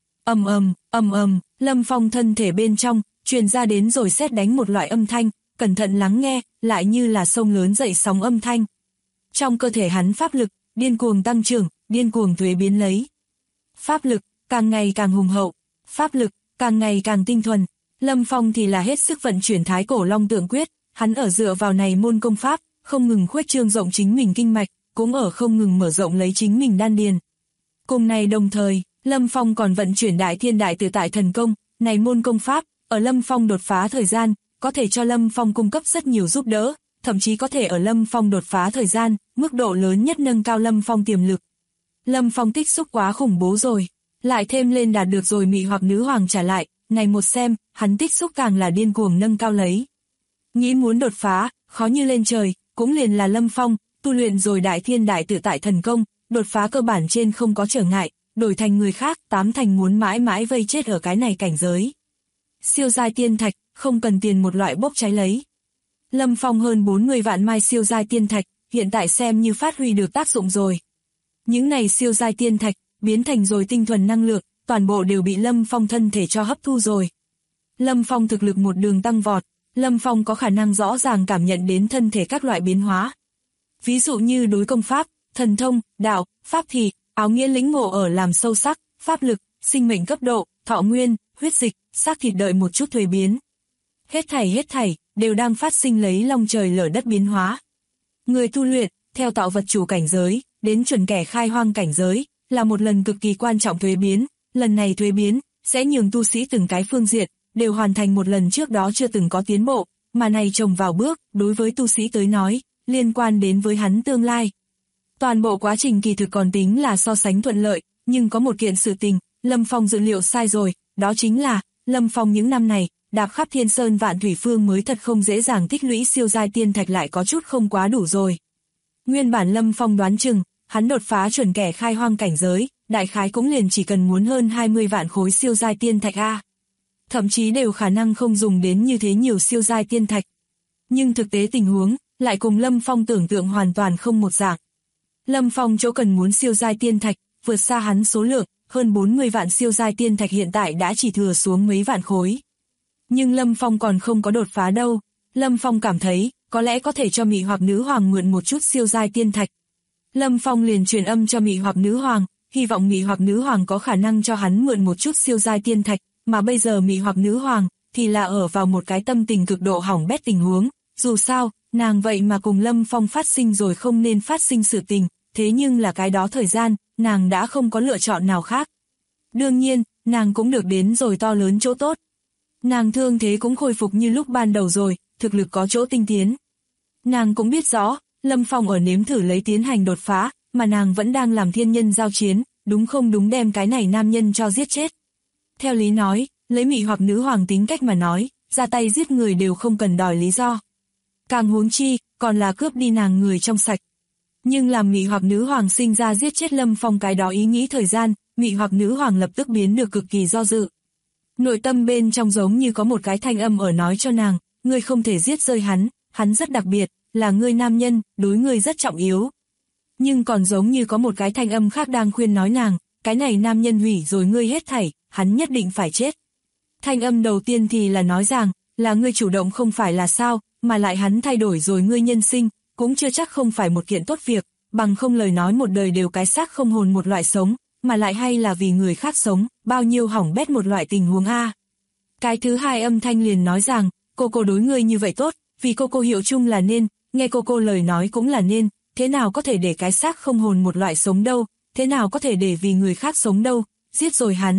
Lâm Phong thân thể bên trong, truyền ra đến rồi sét đánh một loại âm thanh, cẩn thận lắng nghe, lại như là sông lớn dậy sóng âm thanh. Trong cơ thể hắn pháp lực, điên cuồng tăng trưởng, điên cuồng thuế biến lấy. Pháp lực, càng ngày càng hùng hậu, pháp lực, càng ngày càng tinh thuần. Lâm Phong thì là hết sức vận chuyển Thái Cổ Long Tượng Quyết, hắn ở dựa vào này môn công pháp, không ngừng khuếch trương rộng chính mình kinh mạch, cũng ở không ngừng mở rộng lấy chính mình đan điền. Cùng này đồng thời, Lâm Phong còn vận chuyển Đại Thiên Đại Tự Tại Thần Công, này môn công pháp, ở Lâm Phong đột phá thời gian, có thể cho Lâm Phong cung cấp rất nhiều giúp đỡ, thậm chí có thể ở Lâm Phong đột phá thời gian, mức độ lớn nhất nâng cao Lâm Phong tiềm lực. Lâm Phong tích xúc quá khủng bố rồi, lại thêm lên đạt được rồi mị hoặc nữ hoàng trả lại, này một xem, hắn tích xúc càng là điên cuồng nâng cao lấy. Nghĩ muốn đột phá, khó như lên trời, cũng liền là Lâm Phong, tu luyện rồi Đại Thiên Đại Tự Tại Thần Công, đột phá cơ bản trên không có trở ngại, đổi thành người khác, tám thành muốn mãi mãi vây chết ở cái này cảnh giới. Siêu giai tiên thạch, không cần tiền một loại bốc cháy lấy. Lâm Phong hơn 40 vạn mai siêu giai tiên thạch, hiện tại xem như phát huy được tác dụng rồi. Những này siêu giai tiên thạch, biến thành rồi tinh thuần năng lượng, toàn bộ đều bị Lâm Phong thân thể cho hấp thu rồi. Lâm Phong thực lực một đường tăng vọt, Lâm Phong có khả năng rõ ràng cảm nhận đến thân thể các loại biến hóa. Ví dụ như đối công pháp, thần thông, đạo, pháp thì, áo nghĩa lĩnh ngộ ở làm sâu sắc, pháp lực, sinh mệnh cấp độ, thọ nguyên, huyết dịch, xác thịt đợi một chút thuế biến. Hết thảy, đều đang phát sinh lấy long trời lở đất biến hóa. Người tu luyện, theo tạo vật chủ cảnh giới, đến chuẩn kẻ khai hoang cảnh giới, là một lần cực kỳ quan trọng thuế biến, lần này thuế biến, sẽ nhường tu sĩ từng cái phương diện, đều hoàn thành một lần trước đó chưa từng có tiến bộ, mà này trồng vào bước, đối với tu sĩ tới nói, liên quan đến với hắn tương lai. Toàn bộ quá trình kỳ thực còn tính là so sánh thuận lợi, nhưng có một kiện sự tình, Lâm Phong dự liệu sai rồi, đó chính là, Lâm Phong những năm này, đạp khắp thiên sơn vạn thủy phương mới thật không dễ dàng tích lũy siêu giai tiên thạch lại có chút không quá đủ rồi. Nguyên bản Lâm Phong đoán chừng, hắn đột phá chuẩn kẻ khai hoang cảnh giới, đại khái cũng liền chỉ cần muốn hơn 20 vạn khối siêu giai tiên thạch A. Thậm chí đều khả năng không dùng đến như thế nhiều siêu giai tiên thạch. Nhưng thực tế tình huống, lại cùng Lâm Phong tưởng tượng hoàn toàn không một dạng. Lâm Phong chỗ cần muốn siêu giai tiên thạch, vượt xa hắn số lượng, hơn 40 vạn siêu giai tiên thạch hiện tại đã chỉ thừa xuống mấy vạn khối. Nhưng Lâm Phong còn không có đột phá đâu, Lâm Phong cảm thấy, có lẽ có thể cho mị hoặc nữ hoàng mượn một chút siêu giai tiên thạch. Lâm Phong liền truyền âm cho mị hoặc nữ hoàng, hy vọng mị hoặc nữ hoàng có khả năng cho hắn mượn một chút siêu giai tiên thạch, mà bây giờ mị hoặc nữ hoàng, thì là ở vào một cái tâm tình cực độ hỏng bét tình huống, dù sao, nàng vậy mà cùng Lâm Phong phát sinh rồi không nên phát sinh sự tình, thế nhưng là cái đó thời gian, nàng đã không có lựa chọn nào khác. Đương nhiên, nàng cũng được đến rồi to lớn chỗ tốt. Nàng thương thế cũng khôi phục như lúc ban đầu rồi, thực lực có chỗ tinh tiến. Nàng cũng biết rõ, Lâm Phong ở nếm thử lấy tiến hành đột phá, mà nàng vẫn đang làm thiên nhân giao chiến, đúng không đúng đem cái này nam nhân cho giết chết. Theo lý nói, lấy mị hoặc nữ hoàng tính cách mà nói, ra tay giết người đều không cần đòi lý do. Càng huống chi, còn là cướp đi nàng người trong sạch. Nhưng làm mị hoặc nữ hoàng sinh ra giết chết Lâm Phong cái đó ý nghĩ thời gian, mị hoặc nữ hoàng lập tức biến được cực kỳ do dự. Nội tâm bên trong giống như có một cái thanh âm ở nói cho nàng, ngươi không thể giết rơi hắn rất đặc biệt, là ngươi nam nhân, đối ngươi rất trọng yếu. Nhưng còn giống như có một cái thanh âm khác đang khuyên nói nàng, cái này nam nhân hủy rồi ngươi hết thảy, hắn nhất định phải chết. Thanh âm đầu tiên thì là nói rằng, là ngươi chủ động không phải là sao, mà lại hắn thay đổi rồi ngươi nhân sinh, cũng chưa chắc không phải một kiện tốt việc, bằng không lời nói một đời đều cái xác không hồn một loại sống, mà lại hay là vì người khác sống, bao nhiêu hỏng bét một loại tình huống A. Cái thứ hai âm thanh liền nói rằng, cô đối ngươi như vậy tốt, vì cô hiệu chung là nên, nghe cô lời nói cũng là nên, thế nào có thể để cái xác không hồn một loại sống đâu, thế nào có thể để vì người khác sống đâu, giết rồi hắn,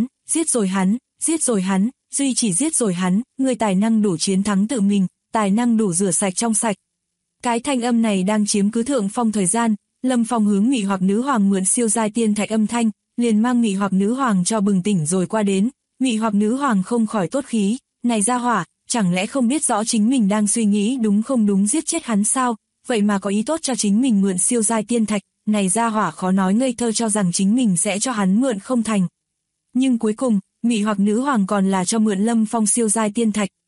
duy chỉ giết rồi hắn, người tài năng đủ chiến thắng tự mình, tài năng đủ rửa sạch trong sạch. Cái thanh âm này đang chiếm cứ thượng phong thời gian, Lâm Phong hướng mị hoặc nữ hoàng mượn siêu giai tiên thạch âm thanh, liền mang mị hoặc nữ hoàng cho bừng tỉnh rồi qua đến, mị hoặc nữ hoàng không khỏi tốt khí, này ra hỏa, chẳng lẽ không biết rõ chính mình đang suy nghĩ đúng không đúng giết chết hắn sao, vậy mà có ý tốt cho chính mình mượn siêu giai tiên thạch, này ra hỏa khó nói ngây thơ cho rằng chính mình sẽ cho hắn mượn không thành. Nhưng cuối cùng, mị hoặc nữ hoàng còn là cho mượn Lâm Phong siêu giai tiên thạch.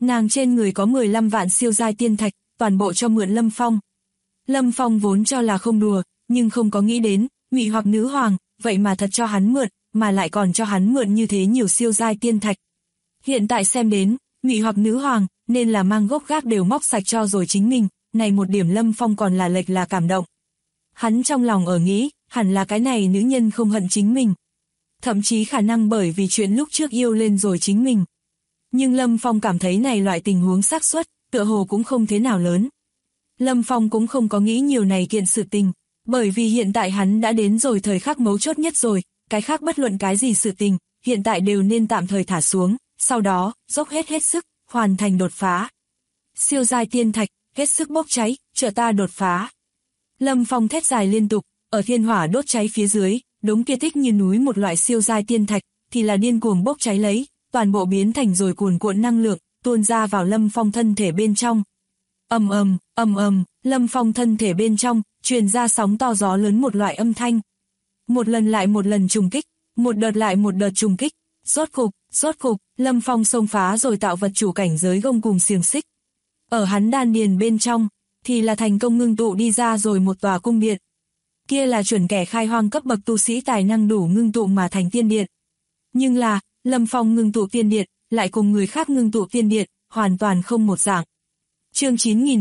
Nàng trên người có 15 vạn siêu giai tiên thạch, toàn bộ cho mượn Lâm Phong. Lâm Phong vốn cho là không đùa, nhưng không có nghĩ đến, Ngụy Hoặc nữ hoàng, vậy mà thật cho hắn mượn, mà lại còn cho hắn mượn như thế nhiều siêu giai tiên thạch. Hiện tại xem đến, Ngụy Hoặc nữ hoàng, nên là mang gốc gác đều móc sạch cho rồi chính mình, này một điểm Lâm Phong còn là lệch là cảm động. Hắn trong lòng ở nghĩ, hẳn là cái này nữ nhân không hận chính mình. Thậm chí khả năng bởi vì chuyện lúc trước yêu lên rồi chính mình. Nhưng Lâm Phong cảm thấy này loại tình huống xác suất, tựa hồ cũng không thế nào lớn. Lâm Phong cũng không có nghĩ nhiều này kiện sự tình, bởi vì hiện tại hắn đã đến rồi thời khắc mấu chốt nhất rồi, cái khác bất luận cái gì sự tình, hiện tại đều nên tạm thời thả xuống, sau đó, dốc hết sức, hoàn thành đột phá. Siêu giai tiên thạch, hết sức bốc cháy, trợ ta đột phá. Lâm Phong thét dài liên tục, ở thiên hỏa đốt cháy phía dưới, đống kia tích như núi một loại siêu giai tiên thạch, thì là điên cuồng bốc cháy lấy, toàn bộ biến thành rồi cuồn cuộn năng lượng, tuôn ra vào Lâm Phong thân thể bên trong. Ầm ầm, Lâm Phong thân thể bên trong, truyền ra sóng to gió lớn một loại âm thanh. Một lần lại một lần trùng kích, một đợt lại một đợt trùng kích, rốt cục, Lâm Phong xông phá rồi tạo vật chủ cảnh giới gông cùng xiềng xích. Ở hắn đan điền bên trong, thì là thành công ngưng tụ đi ra rồi một tòa cung điện. Kia là chuẩn kẻ khai hoang cấp bậc tu sĩ tài năng đủ ngưng tụ mà thành tiên điện. Nhưng là, Lâm Phong ngưng tụ tiên điện, lại cùng người khác ngưng tụ tiên điện, hoàn toàn không một dạng. Chương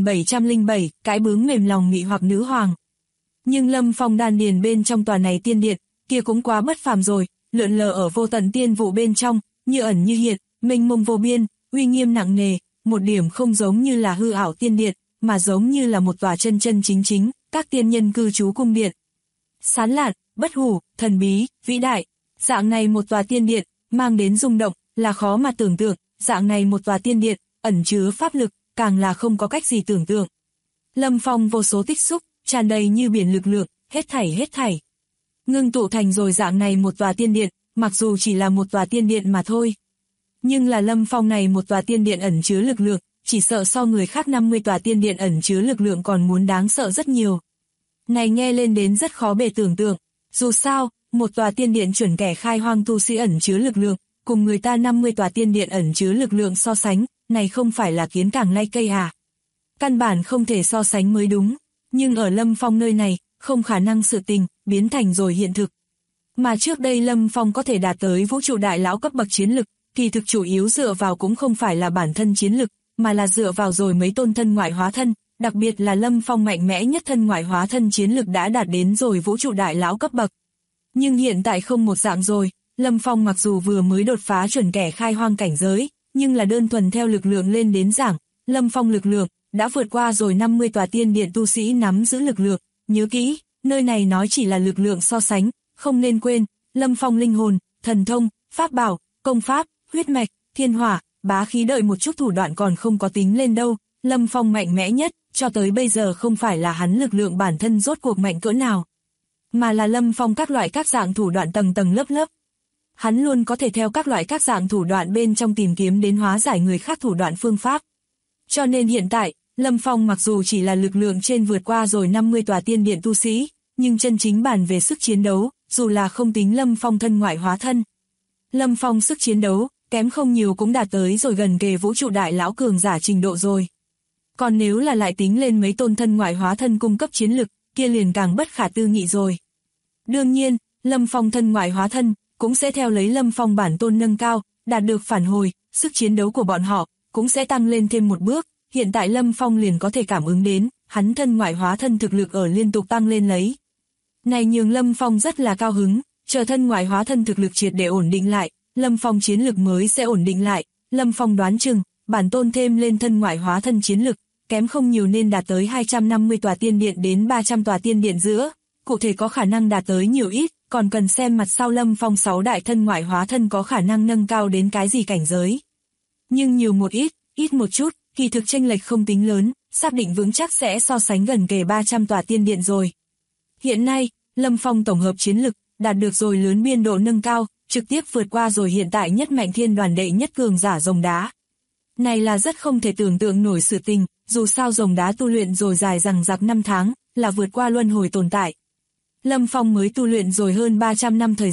9707, cái bướng mềm lòng Ngụy Hoặc nữ hoàng. Nhưng Lâm Phong đan điền bên trong tòa này tiên điện, kia cũng quá bất phàm rồi, lượn lờ ở vô tận tiên vụ bên trong, như ẩn như hiện, mênh mông vô biên, uy nghiêm nặng nề, một điểm không giống như là hư ảo tiên điện, mà giống như là một tòa chân chân chính, các tiên nhân cư trú cung điện. Sán lạn, bất hủ, thần bí, vĩ đại, dạng này một tòa tiên điện, mang đến rung động, là khó mà tưởng tượng, dạng này một tòa tiên điện, ẩn chứa pháp lực, càng là không có cách gì tưởng tượng. Lâm Phong vô số tích xúc, tràn đầy như biển lực lượng, hết thảy. Ngưng tụ thành rồi dạng này một tòa tiên điện, mặc dù chỉ là một tòa tiên điện mà thôi. Nhưng là Lâm Phong này một tòa tiên điện ẩn chứa lực lượng, chỉ sợ so người khác 50 tòa tiên điện ẩn chứa lực lượng còn muốn đáng sợ rất nhiều. Này nghe lên đến rất khó bề tưởng tượng, dù sao, một tòa tiên điện chuẩn kẻ khai hoang tu sĩ ẩn chứa lực lượng, cùng người ta 50 tòa tiên điện ẩn chứa lực lượng so sánh, này không phải là kiến càng lay cây à. Căn bản không thể so sánh mới đúng, nhưng ở Lâm Phong nơi này, không khả năng sự tình, biến thành rồi hiện thực. Mà trước đây Lâm Phong có thể đạt tới vũ trụ đại lão cấp bậc chiến lực, kỳ thực chủ yếu dựa vào cũng không phải là bản thân chiến lực, mà là dựa vào rồi mấy tôn thân ngoại hóa thân, đặc biệt là Lâm Phong mạnh mẽ nhất thân ngoại hóa thân chiến lực đã đạt đến rồi vũ trụ đại lão cấp bậc. Nhưng hiện tại không một dạng rồi, Lâm Phong mặc dù vừa mới đột phá chuẩn kẻ khai hoang cảnh giới, nhưng là đơn thuần theo lực lượng lên đến giảng, Lâm Phong lực lượng đã vượt qua rồi 50 tòa tiên điện tu sĩ nắm giữ lực lượng, nhớ kỹ, nơi này nói chỉ là lực lượng so sánh, không nên quên, Lâm Phong linh hồn, thần thông, pháp bảo, công pháp, huyết mạch, thiên hỏa, bá khí đợi một chút thủ đoạn còn không có tính lên đâu, Lâm Phong mạnh mẽ nhất, cho tới bây giờ không phải là hắn lực lượng bản thân rốt cuộc mạnh cỡ nào, mà là Lâm Phong các loại các dạng thủ đoạn tầng tầng lớp lớp. Hắn luôn có thể theo các loại các dạng thủ đoạn bên trong tìm kiếm đến hóa giải người khác thủ đoạn phương pháp. Cho nên hiện tại, Lâm Phong mặc dù chỉ là lực lượng trên vượt qua rồi 50 tòa tiên điện tu sĩ, nhưng chân chính bàn về sức chiến đấu, dù là không tính Lâm Phong thân ngoại hóa thân. Lâm Phong sức chiến đấu, kém không nhiều cũng đạt tới rồi gần kề vũ trụ đại lão cường giả trình độ rồi. Còn nếu là lại tính lên mấy tôn thân ngoại hóa thân cung cấp chiến lực, kia liền càng bất khả tư nghị rồi. Đương nhiên, Lâm Phong thân ngoại hóa thân, cũng sẽ theo lấy Lâm Phong bản tôn nâng cao, đạt được phản hồi, sức chiến đấu của bọn họ, cũng sẽ tăng lên thêm một bước. Hiện tại Lâm Phong liền có thể cảm ứng đến, hắn thân ngoại hóa thân thực lực ở liên tục tăng lên lấy. Này nhường Lâm Phong rất là cao hứng, chờ thân ngoại hóa thân thực lực triệt để ổn định lại, Lâm Phong chiến lực mới sẽ ổn định lại. Lâm Phong đoán chừng, bản tôn thêm lên thân ngoại hóa thân chiến lực, kém không nhiều nên đạt tới 250 tòa tiên điện đến 300 tòa tiên điện giữa, cụ thể có khả năng đạt tới nhiều ít, còn cần xem mặt sau Lâm Phong 6 đại thân ngoại hóa thân có khả năng nâng cao đến cái gì cảnh giới. Nhưng nhiều một ít một chút, kỳ thực chênh lệch không tính lớn, xác định vững chắc sẽ so sánh gần kề 300 tòa tiên điện rồi. Hiện nay, Lâm Phong tổng hợp chiến lực, đạt được rồi lớn biên độ nâng cao, trực tiếp vượt qua rồi hiện tại nhất mạnh thiên đoàn đệ nhất cường giả rồng đá. Này là rất không thể tưởng tượng nổi sự tình, dù sao rồng đá tu luyện rồi dài dằng dặc 5 tháng, là vượt qua luân hồi tồn tại. Lâm Phong mới tu luyện rồi hơn 300 năm thời gian,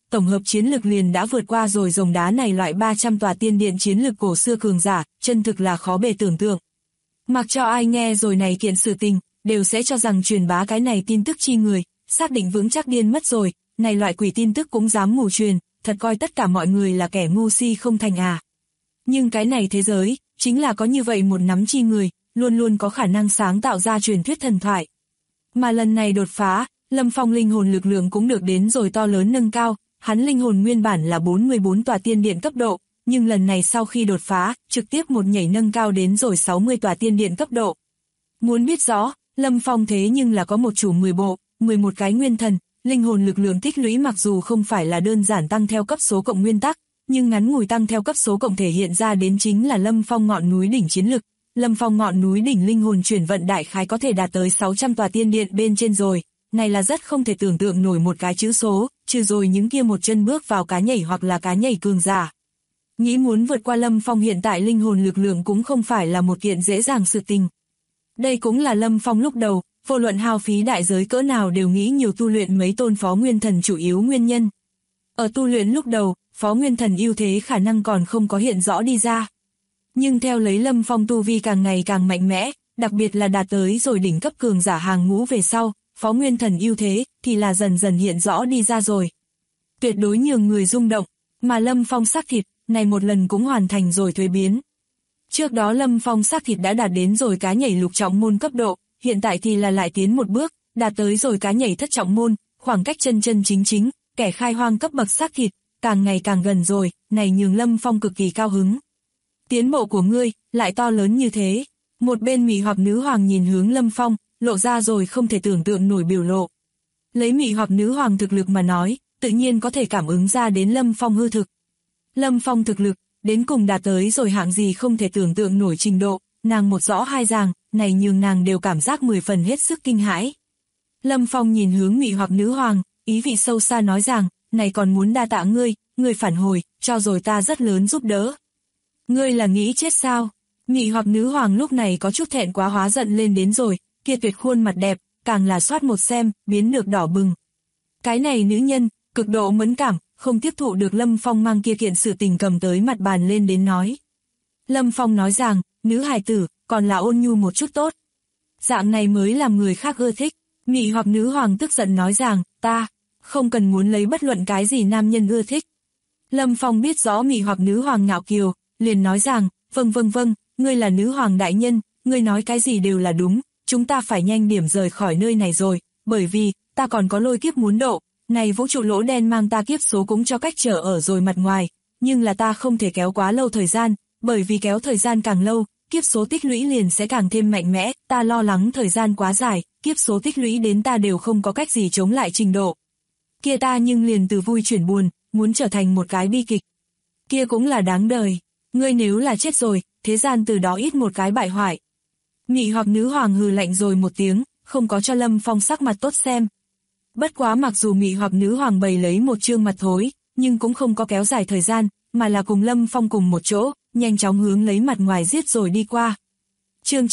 tổng hợp chiến lực liền đã vượt qua rồi rồng đá này loại 300 tòa tiên điện chiến lực cổ xưa cường giả, chân thực là khó bề tưởng tượng. Mặc cho ai nghe rồi này kiện sự tình, đều sẽ cho rằng truyền bá cái này tin tức chi người, xác định vững chắc điên mất rồi, này loại quỷ tin tức cũng dám mù truyền, thật coi tất cả mọi người là kẻ ngu si không thành à. Nhưng cái này thế giới, chính là có như vậy một nắm chi người, luôn luôn có khả năng sáng tạo ra truyền thuyết thần thoại. Mà lần này đột phá, Lâm Phong linh hồn lực lượng cũng được đến rồi to lớn nâng cao, hắn linh hồn nguyên bản là 44 tòa tiên điện cấp độ, nhưng lần này sau khi đột phá, trực tiếp một nhảy nâng cao đến rồi 60 tòa tiên điện cấp độ. Muốn biết rõ, Lâm Phong thế nhưng là có một chủ 10 bộ, 11 cái nguyên thần, linh hồn lực lượng tích lũy mặc dù không phải là đơn giản tăng theo cấp số cộng nguyên tắc, nhưng ngắn ngủi tăng theo cấp số cộng thể hiện ra đến chính là Lâm Phong ngọn núi đỉnh chiến lực. Lâm Phong ngọn núi đỉnh linh hồn chuyển vận đại khái có thể đạt tới 600 tòa tiên điện bên trên rồi, này là rất không thể tưởng tượng nổi một cái chữ số, trừ rồi những kia một chân bước vào cá nhảy hoặc là cá nhảy cường giả. Nghĩ muốn vượt qua Lâm Phong hiện tại linh hồn lực lượng cũng không phải là một kiện dễ dàng sự tình. Đây cũng là Lâm Phong lúc đầu, vô luận hao phí đại giới cỡ nào đều nghĩ nhiều tu luyện mấy tôn phó nguyên thần chủ yếu nguyên nhân. Ở tu luyện lúc đầu, phó nguyên thần ưu thế khả năng còn không có hiện rõ đi ra. Nhưng theo lấy Lâm Phong tu vi càng ngày càng mạnh mẽ, đặc biệt là đạt tới rồi đỉnh cấp cường giả hàng ngũ về sau, phó nguyên thần ưu thế thì là dần dần hiện rõ đi ra rồi. Tuyệt đối nhường người rung động, mà Lâm Phong xác thịt, này một lần cũng hoàn thành rồi thuế biến. Trước đó Lâm Phong xác thịt đã đạt đến rồi cá nhảy lục trọng môn cấp độ, hiện tại thì là lại tiến một bước, đạt tới rồi cá nhảy thất trọng môn, khoảng cách chân chân chính, kẻ khai hoang cấp bậc xác thịt, càng ngày càng gần rồi, này nhường Lâm Phong cực kỳ cao hứng. Tiến bộ của ngươi, lại to lớn như thế. Một bên mị hoặc nữ hoàng nhìn hướng Lâm Phong, lộ ra rồi không thể tưởng tượng nổi biểu lộ. Lấy mị hoặc nữ hoàng thực lực mà nói, tự nhiên có thể cảm ứng ra đến Lâm Phong hư thực. Lâm Phong thực lực, đến cùng đạt tới rồi hạng gì không thể tưởng tượng nổi trình độ, nàng một rõ hai ràng, này nhường nàng đều cảm giác 10 phần hết sức kinh hãi. Lâm Phong nhìn hướng mị hoặc nữ hoàng, ý vị sâu xa nói rằng, này còn muốn đa tạ ngươi, ngươi phản hồi, cho rồi ta rất lớn giúp đỡ. Ngươi là nghĩ chết sao? Mị hoặc nữ hoàng lúc này có chút thẹn quá hóa giận lên đến rồi, kia tuyệt khuôn mặt đẹp, càng là soát một xem, biến được đỏ bừng. Cái này nữ nhân, cực độ mẫn cảm, không tiếp thụ được Lâm Phong mang kia kiện sự tình cầm tới mặt bàn lên đến nói. Lâm Phong nói rằng, nữ hài tử, còn là ôn nhu một chút tốt. Dạng này mới làm người khác ưa thích. Mị hoặc nữ hoàng tức giận nói rằng, ta, không cần muốn lấy bất luận cái gì nam nhân ưa thích. Lâm Phong biết rõ mị hoặc nữ hoàng ngạo kiều, liền nói rằng, vâng, ngươi là nữ hoàng đại nhân, ngươi nói cái gì đều là đúng, chúng ta phải nhanh điểm rời khỏi nơi này rồi, bởi vì, ta còn có lôi kiếp muốn độ, này vũ trụ lỗ đen mang ta kiếp số cũng cho cách trở ở rồi mặt ngoài, nhưng là ta không thể kéo quá lâu thời gian, bởi vì kéo thời gian càng lâu, kiếp số tích lũy liền sẽ càng thêm mạnh mẽ, ta lo lắng thời gian quá dài, kiếp số tích lũy đến ta đều không có cách gì chống lại trình độ. Kia ta nhưng liền từ vui chuyển buồn, muốn trở thành một cái bi kịch. Kia cũng là đáng đời, ngươi nếu là chết rồi, thế gian từ đó ít một cái bại hoại. Mị hoặc nữ hoàng hừ lạnh rồi một tiếng, không có cho Lâm Phong sắc mặt tốt xem. Bất quá mặc dù mị hoặc nữ hoàng bày lấy một trương mặt thối, nhưng cũng không có kéo dài thời gian, mà là cùng Lâm Phong cùng một chỗ, nhanh chóng hướng lấy mặt ngoài giết rồi đi qua. Chương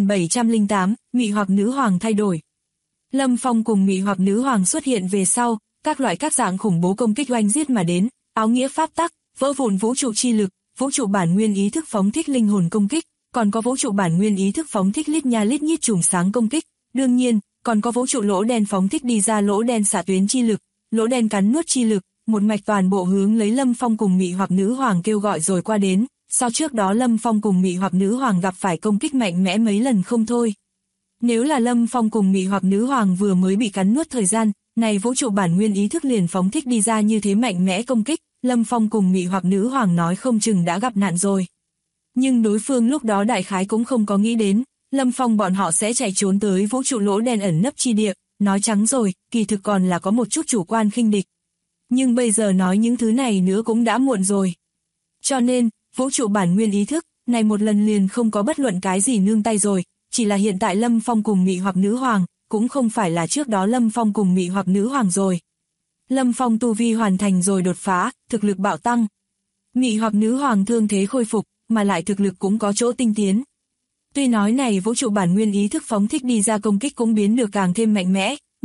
9708, mị hoặc nữ hoàng thay đổi. Lâm Phong cùng mị hoặc nữ hoàng xuất hiện về sau, các loại các dạng khủng bố công kích oanh giết mà đến, áo nghĩa pháp tắc, vỡ vụn vũ trụ chi lực, vũ trụ bản nguyên ý thức phóng thích linh hồn công kích, còn có vũ trụ bản nguyên ý thức phóng thích lít nha lít nhít chùm sáng công kích, đương nhiên, còn có vũ trụ lỗ đen phóng thích đi ra lỗ đen xạ tuyến chi lực, lỗ đen cắn nuốt chi lực, một mạch toàn bộ hướng lấy Lâm Phong cùng mị hoặc nữ hoàng kêu gọi rồi qua đến, sau trước đó Lâm Phong cùng mị hoặc nữ hoàng gặp phải công kích mạnh mẽ mấy lần không thôi. Nếu là Lâm Phong cùng mị hoặc nữ hoàng vừa mới bị cắn nuốt thời gian, này vũ trụ bản nguyên ý thức liền phóng thích đi ra như thế mạnh mẽ công kích, Lâm Phong cùng mị hoặc nữ hoàng nói không chừng đã gặp nạn rồi. Nhưng đối phương lúc đó đại khái cũng không có nghĩ đến, Lâm Phong bọn họ sẽ chạy trốn tới vũ trụ lỗ đen ẩn nấp chi địa, nói trắng rồi, kỳ thực còn là có một chút chủ quan khinh địch. Nhưng bây giờ nói những thứ này nữa cũng đã muộn rồi. Cho nên, vũ trụ bản nguyên ý thức, này một lần liền không có bất luận cái gì nương tay rồi, chỉ là hiện tại Lâm Phong cùng mị hoặc nữ hoàng, cũng không phải là trước đó Lâm Phong cùng mị hoặc nữ hoàng rồi. Lâm Phong tu vi hoàn thành rồi đột phá, thực lực bạo tăng. Mị hoặc nữ hoàng thương thế khôi phục, mà lại thực lực cũng có chỗ tinh tiến. Tuy nói này vũ trụ bản nguyên ý thức phóng thích đi ra công kích cũng biến được càng thêm mạnh mẽ,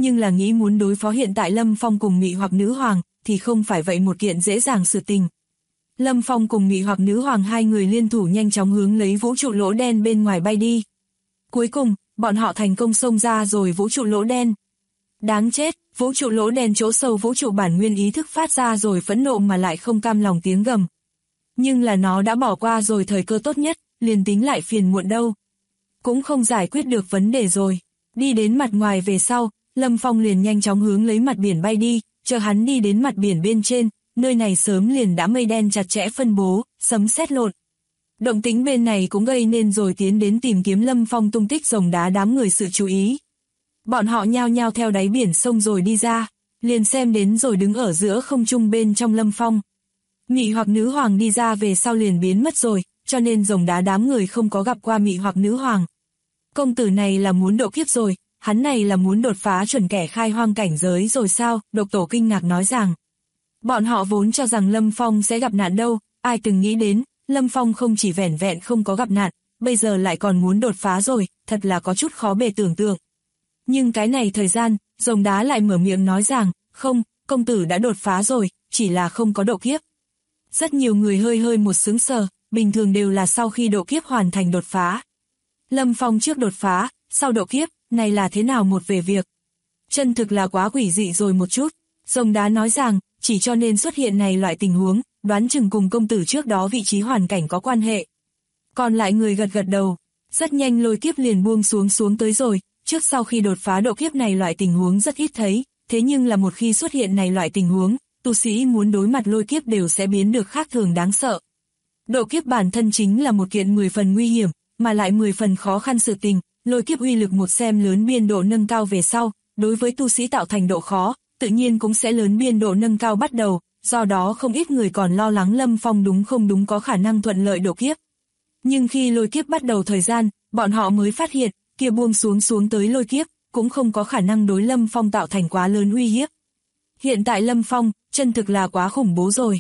nhưng là nghĩ muốn đối phó hiện tại Lâm Phong cùng Mị Hoặc Nữ Hoàng, thì không phải vậy một kiện dễ dàng sự tình. Lâm Phong cùng Mị Hoặc Nữ Hoàng hai người liên thủ nhanh chóng hướng lấy vũ trụ lỗ đen bên ngoài bay đi. Cuối cùng, bọn họ thành công xông ra rồi vũ trụ lỗ đen. Đáng chết, vũ trụ lỗ đen chỗ sâu vũ trụ bản nguyên ý thức phát ra rồi phẫn nộ mà lại không cam lòng tiếng gầm. Nhưng là nó đã bỏ qua rồi thời cơ tốt nhất, liền tính lại phiền muộn đâu. Cũng không giải quyết được vấn đề rồi. Đi đến mặt ngoài về sau, Lâm Phong liền nhanh chóng hướng lấy mặt biển bay đi, chờ hắn đi đến mặt biển bên trên, nơi này sớm liền đã mây đen chặt chẽ phân bố, sấm sét lộn. Động tĩnh bên này cũng gây nên rồi tiến đến tìm kiếm Lâm Phong tung tích rồng đá đám người sự chú ý. Bọn họ nhao nhao theo đáy biển sông rồi đi ra, liền xem đến rồi đứng ở giữa không trung bên trong Lâm Phong. Mị Hoặc Nữ Hoàng đi ra về sau liền biến mất rồi, cho nên rồng đá đám người không có gặp qua Mị Hoặc Nữ Hoàng. Công tử này là muốn độ kiếp rồi, hắn này là muốn đột phá chuẩn kẻ khai hoang cảnh giới rồi sao? Độc Tổ kinh ngạc nói rằng. Bọn họ vốn cho rằng Lâm Phong sẽ gặp nạn đâu, ai từng nghĩ đến, Lâm Phong không chỉ vẻn vẹn không có gặp nạn, bây giờ lại còn muốn đột phá rồi, thật là có chút khó bề tưởng tượng. Nhưng cái này thời gian, rồng đá lại mở miệng nói rằng, không, công tử đã đột phá rồi, chỉ là không có độ kiếp. Rất nhiều người hơi một sững sờ, bình thường đều là sau khi độ kiếp hoàn thành đột phá. Lâm Phong trước đột phá, sau độ kiếp, này là thế nào một về việc. Chân thực là quá quỷ dị rồi một chút. Rồng đá nói rằng, chỉ cho nên xuất hiện này loại tình huống, đoán chừng cùng công tử trước đó vị trí hoàn cảnh có quan hệ. Còn lại người gật đầu, rất nhanh lôi kiếp liền buông xuống tới rồi, trước sau khi đột phá độ kiếp này loại tình huống rất ít thấy, thế nhưng là một khi xuất hiện này loại tình huống, tu sĩ muốn đối mặt lôi kiếp đều sẽ biến được khác thường đáng sợ. Độ kiếp bản thân chính là một kiện 10 phần nguy hiểm, mà lại 10 phần khó khăn sự tình, lôi kiếp uy lực một xem lớn biên độ nâng cao về sau, đối với tu sĩ tạo thành độ khó, tự nhiên cũng sẽ lớn biên độ nâng cao bắt đầu, do đó không ít người còn lo lắng Lâm Phong đúng không đúng có khả năng thuận lợi độ kiếp. Nhưng khi lôi kiếp bắt đầu thời gian, bọn họ mới phát hiện, kia buông xuống tới lôi kiếp, cũng không có khả năng đối Lâm Phong tạo thành quá lớn uy hiếp. Hiện tại Lâm Phong, chân thực là quá khủng bố rồi.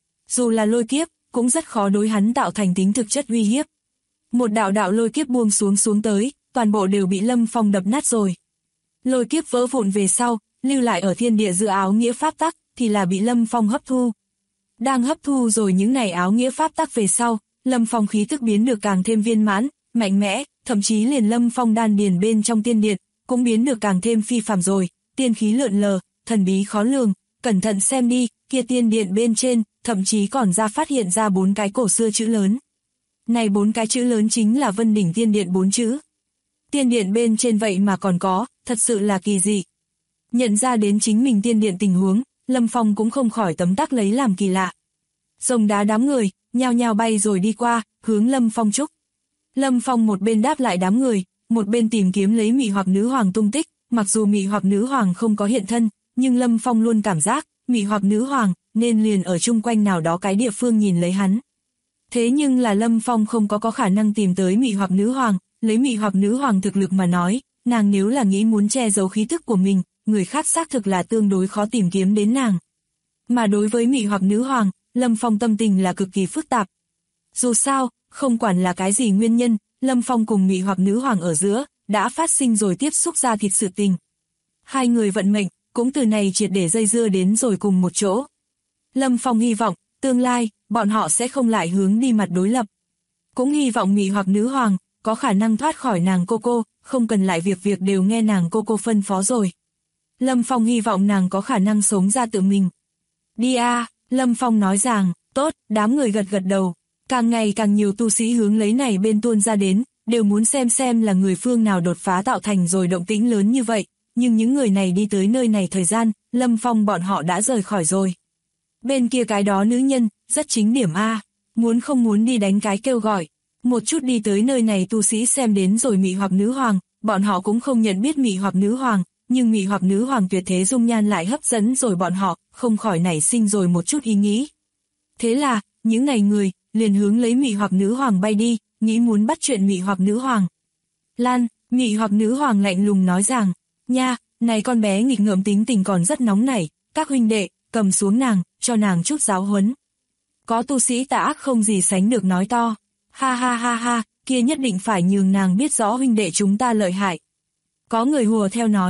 Dù là lôi kiếp, cũng rất khó đối hắn tạo thành tính thực chất uy hiếp. Một đạo lôi kiếp buông xuống tới, toàn bộ đều bị Lâm Phong đập nát rồi. Lôi kiếp vỡ vụn về sau, lưu lại ở thiên địa giữa áo nghĩa pháp tắc, thì là bị Lâm Phong hấp thu. Đang hấp thu rồi những này áo nghĩa pháp tắc về sau, Lâm Phong khí tức biến được càng thêm viên mãn, mạnh mẽ, thậm chí liền Lâm Phong đan điền bên trong tiên điện, cũng biến được càng thêm phi phàm rồi, tiên khí lượn lờ, thần bí khó lường, cẩn thận xem đi, kia tiên điện bên trên, thậm chí còn phát hiện ra 4 cái cổ xưa chữ lớn. Này 4 cái chữ lớn chính là Vân Đỉnh Tiên Điện 4 chữ. Tiên điện bên trên vậy mà còn có, thật sự là kỳ dị. Nhận ra đến chính mình tiên điện tình huống, Lâm Phong cũng không khỏi tấm tắc lấy làm kỳ lạ. Rồng đá đám người, nhao nhao bay rồi đi qua, hướng Lâm Phong chúc. Lâm Phong một bên đáp lại đám người, một bên tìm kiếm lấy Mị Hoặc Nữ Hoàng tung tích, mặc dù Mị Hoặc Nữ Hoàng không có hiện thân, nhưng Lâm Phong luôn cảm giác, Mị Hoặc Nữ Hoàng, nên liền ở chung quanh nào đó cái địa phương nhìn lấy hắn. Thế nhưng là Lâm Phong không có khả năng tìm tới Mị Hoặc Nữ Hoàng, lấy Mị Hoặc Nữ Hoàng thực lực mà nói, nàng nếu là nghĩ muốn che giấu khí thức của mình, người khác xác thực là tương đối khó tìm kiếm đến nàng. Mà đối với Mị Hoặc Nữ Hoàng, Lâm Phong tâm tình là cực kỳ phức tạp. Dù sao, không quản là cái gì nguyên nhân, Lâm Phong cùng Mị Hoặc Nữ Hoàng ở giữa, đã phát sinh rồi tiếp xúc ra thịt sự tình. Hai người vận mệnh, cũng từ này triệt để dây dưa đến rồi cùng một chỗ. Lâm Phong hy vọng, tương lai, bọn họ sẽ không lại hướng đi mặt đối lập. Cũng hy vọng Mị Hoặc Nữ Hoàng, có khả năng thoát khỏi nàng cô, không cần lại việc đều nghe nàng cô phân phó rồi. Lâm Phong hy vọng nàng có khả năng sống ra tự mình. Đi a, Lâm Phong nói rằng, tốt, đám người gật đầu. Càng ngày càng nhiều tu sĩ hướng lấy này bên tuôn ra đến, đều muốn xem là người phương nào đột phá tạo thành rồi động tĩnh lớn như vậy, nhưng những người này đi tới nơi này thời gian, Lâm Phong bọn họ đã rời khỏi rồi. Bên kia cái đó nữ nhân, rất chính điểm a, muốn không muốn đi đánh cái kêu gọi. Một chút đi tới nơi này tu sĩ xem đến rồi Mị Hoặc Nữ Hoàng, bọn họ cũng không nhận biết Mị Hoặc Nữ Hoàng, nhưng Mị Hoặc Nữ Hoàng tuyệt thế dung nhan lại hấp dẫn rồi bọn họ, không khỏi nảy sinh rồi một chút ý nghĩ. Thế là, những này người, liền hướng lấy Mị Hoặc Nữ Hoàng bay đi, nghĩ muốn bắt chuyện Mị Hoặc Nữ Hoàng. Lan, Mị Hoặc Nữ Hoàng lạnh lùng nói rằng, nha, này con bé nghịch ngợm tính tình còn rất nóng nảy, các huynh đệ, cầm xuống nàng, cho nàng chút giáo huấn. Có tu sĩ tà ác không gì sánh được nói to, ha ha, kia nhất định phải nhường nàng biết rõ huynh đệ chúng ta lợi hại. Có người hùa theo nói,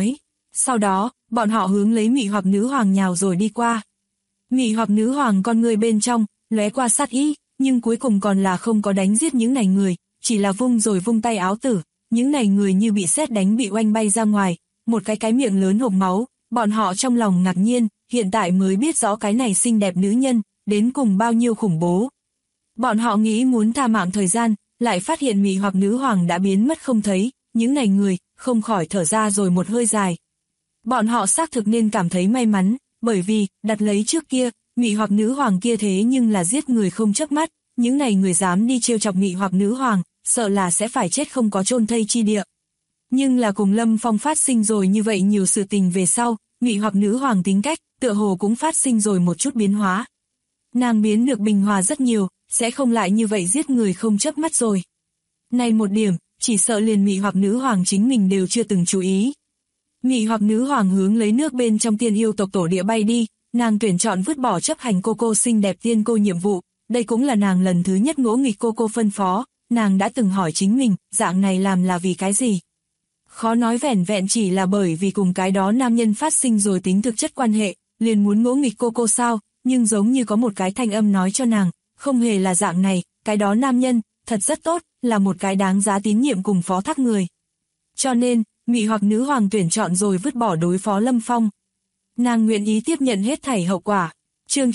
Sau đó, bọn họ hướng lấy Mị Hoặc Nữ Hoàng nhào rồi đi qua. Mị Hoặc Nữ Hoàng con người bên trong, lóe qua sát ý, nhưng cuối cùng còn là không có đánh giết những này người, chỉ là vung rồi vung tay áo tử, những này người như bị sét đánh bị oanh bay ra ngoài, một cái miệng lớn hộc máu, bọn họ trong lòng ngạc nhiên, hiện tại mới biết rõ cái này xinh đẹp nữ nhân, đến cùng bao nhiêu khủng bố. Bọn họ nghĩ muốn tha mạng thời gian, lại phát hiện Mị Hoặc Nữ Hoàng đã biến mất không thấy, những này người, không khỏi thở ra rồi một hơi dài. Bọn họ xác thực nên cảm thấy may mắn, bởi vì, đặt lấy trước kia, Mị Hoặc Nữ Hoàng kia thế nhưng là giết người không chớp mắt, những này người dám đi trêu chọc Mị Hoặc Nữ Hoàng, sợ là sẽ phải chết không có chôn thây chi địa. Nhưng là cùng Lâm Phong phát sinh rồi như vậy nhiều sự tình về sau, Mị Hoặc Nữ Hoàng tính cách, tựa hồ cũng phát sinh rồi một chút biến hóa. Nàng biến được bình hòa rất nhiều, sẽ không lại như vậy giết người không chớp mắt rồi. Này một điểm, chỉ sợ liền Mị Hoặc Nữ Hoàng chính mình đều chưa từng chú ý. Mị Hoặc Nữ Hoàng hướng lấy nước bên trong tiên yêu tộc tổ địa bay đi, nàng tuyển chọn vứt bỏ chấp hành cô xinh đẹp tiên cô nhiệm vụ, đây cũng là nàng lần thứ nhất ngỗ nghịch cô phân phó, nàng đã từng hỏi chính mình, dạng này làm là vì cái gì? Khó nói vẻn vẹn chỉ là bởi vì cùng cái đó nam nhân phát sinh rồi tính thực chất quan hệ, liền muốn ngỗ nghịch cô sao, nhưng giống như có một cái thanh âm nói cho nàng, không hề là dạng này, cái đó nam nhân, thật rất tốt, là một cái đáng giá tín nhiệm cùng phó thác người. Cho nên, Mị Hoặc Nữ Hoàng tuyển chọn rồi vứt bỏ đối phó Lâm Phong. Nàng nguyện ý tiếp nhận hết thảy hậu quả. Chương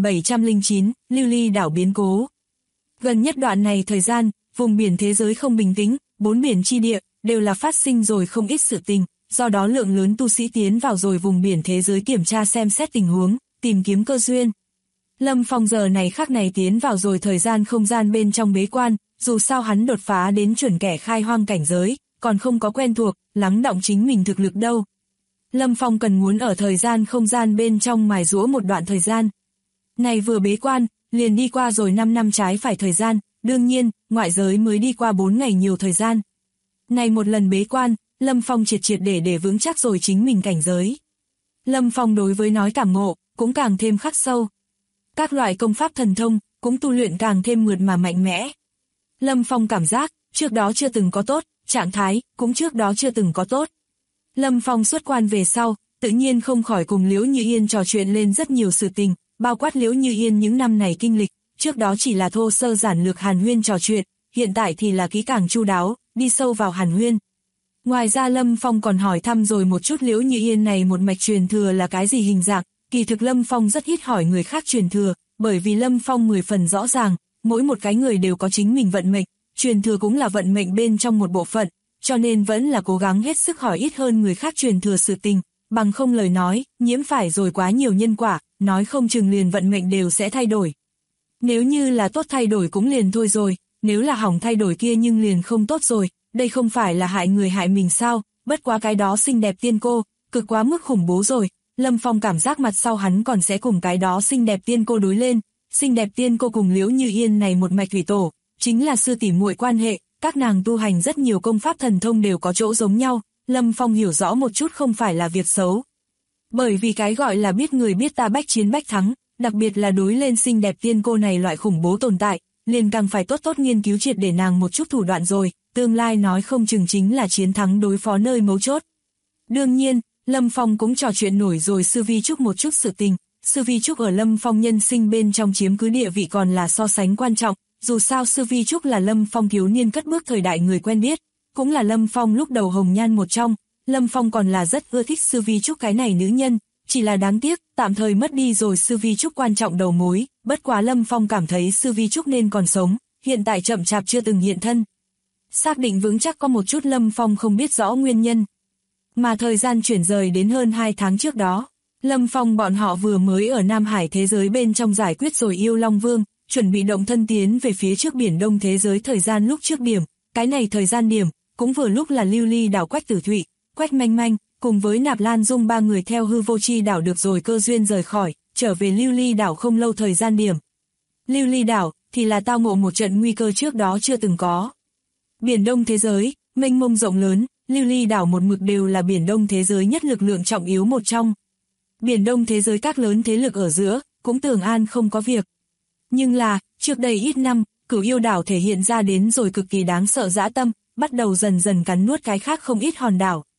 9709, Lưu Ly đảo biến cố. Gần nhất đoạn này thời gian, vùng biển thế giới không bình tĩnh, bốn biển chi địa, đều là phát sinh rồi không ít sự tình, do đó lượng lớn tu sĩ tiến vào rồi vùng biển thế giới kiểm tra xem xét tình huống, tìm kiếm cơ duyên. Lâm Phong giờ này khắc này tiến vào rồi thời gian không gian bên trong bế quan, dù sao hắn đột phá đến chuẩn kẻ khai hoang cảnh giới, còn không có quen thuộc, lắng đọng chính mình thực lực đâu. Lâm Phong cần muốn ở thời gian không gian bên trong mài giũa một đoạn thời gian. Này vừa bế quan, liền đi qua rồi 5 năm trái phải thời gian, đương nhiên, ngoại giới mới đi qua 4 ngày nhiều thời gian. Này một lần bế quan, Lâm Phong triệt để vững chắc rồi chính mình cảnh giới. Lâm Phong đối với nói cảm ngộ, cũng càng thêm khắc sâu. Các loại công pháp thần thông, cũng tu luyện càng thêm mượt mà mạnh mẽ. Lâm Phong cảm giác, trước đó chưa từng có tốt, trạng thái, cũng trước đó chưa từng có tốt. Lâm Phong xuất quan về sau, tự nhiên không khỏi cùng Liễu Như Yên trò chuyện lên rất nhiều sự tình, bao quát Liễu Như Yên những năm này kinh lịch, trước đó chỉ là thô sơ giản lược hàn huyên trò chuyện, hiện tại thì là kỹ càng chu đáo, đi sâu vào hàn huyên. Ngoài ra Lâm Phong còn hỏi thăm rồi một chút Liễu Như Yên này một mạch truyền thừa là cái gì hình dạng, kỳ thực Lâm Phong rất ít hỏi người khác truyền thừa, bởi vì Lâm Phong 10 phần rõ ràng, mỗi một cái người đều có chính mình vận mệnh, truyền thừa cũng là vận mệnh bên trong một bộ phận, cho nên vẫn là cố gắng hết sức hỏi ít hơn người khác truyền thừa sự tình, bằng không lời nói, nhiễm phải rồi quá nhiều nhân quả, nói không chừng liền vận mệnh đều sẽ thay đổi. Nếu như là tốt thay đổi cũng liền thôi rồi, nếu là hỏng thay đổi kia nhưng liền không tốt rồi, đây không phải là hại người hại mình sao, bất quá cái đó xinh đẹp tiên cô, cực quá mức khủng bố rồi, Lâm Phong cảm giác mặt sau hắn còn sẽ cùng cái đó xinh đẹp tiên cô đối lên, xinh đẹp tiên cô cùng Liễu Như Yên này một mạch thủy tổ, chính là sư tỷ muội quan hệ, các nàng tu hành rất nhiều công pháp thần thông đều có chỗ giống nhau, Lâm Phong hiểu rõ một chút không phải là việc xấu. Bởi vì cái gọi là biết người biết ta bách chiến bách thắng, đặc biệt là đối lên xinh đẹp tiên cô này loại khủng bố tồn tại, liền càng phải tốt nghiên cứu triệt để nàng một chút thủ đoạn rồi, tương lai nói không chừng chính là chiến thắng đối phó nơi mấu chốt. Đương nhiên, Lâm Phong cũng trò chuyện nổi rồi Sư Vi Trúc một chút sự tình, Sư Vi Trúc ở Lâm Phong nhân sinh bên trong chiếm cứ địa vị còn là so sánh quan trọng, dù sao Sư Vi Trúc là Lâm Phong thiếu niên cất bước thời đại người quen biết, cũng là Lâm Phong lúc đầu hồng nhan một trong, Lâm Phong còn là rất ưa thích Sư Vi Trúc cái này nữ nhân, chỉ là đáng tiếc, tạm thời mất đi rồi Sư Vi Trúc quan trọng đầu mối, bất quá Lâm Phong cảm thấy Sư Vi Trúc nên còn sống, hiện tại chậm chạp chưa từng hiện thân. Xác định vững chắc có một chút Lâm Phong không biết rõ nguyên nhân. Mà thời gian chuyển rời đến hơn 2 tháng trước đó, Lâm Phong bọn họ vừa mới ở Nam Hải thế giới bên trong giải quyết rồi Yêu Long Vương, chuẩn bị động thân tiến về phía trước biển Đông thế giới thời gian lúc trước điểm, cái này thời gian điểm, cũng vừa lúc là Lưu Ly đảo Quách Tử Thụy, Quách Manh Manh, cùng với Nạp Lan Dung ba người theo hư vô chi đảo được rồi cơ duyên rời khỏi, trở về Lưu Ly đảo không lâu thời gian điểm. Lưu Ly đảo, thì là tao ngộ một trận nguy cơ trước đó chưa từng có. Biển Đông thế giới, mênh mông rộng lớn, Lưu Ly đảo một mực đều là Biển Đông thế giới nhất lực lượng trọng yếu một trong. Biển Đông thế giới các lớn thế lực ở giữa, cũng tưởng an không có việc. Nhưng là, trước đây ít năm, Cửu Yêu đảo thể hiện ra đến rồi cực kỳ đáng sợ dã tâm, bắt đầu dần dần cắn nuốt cái khác không ít hòn đảo.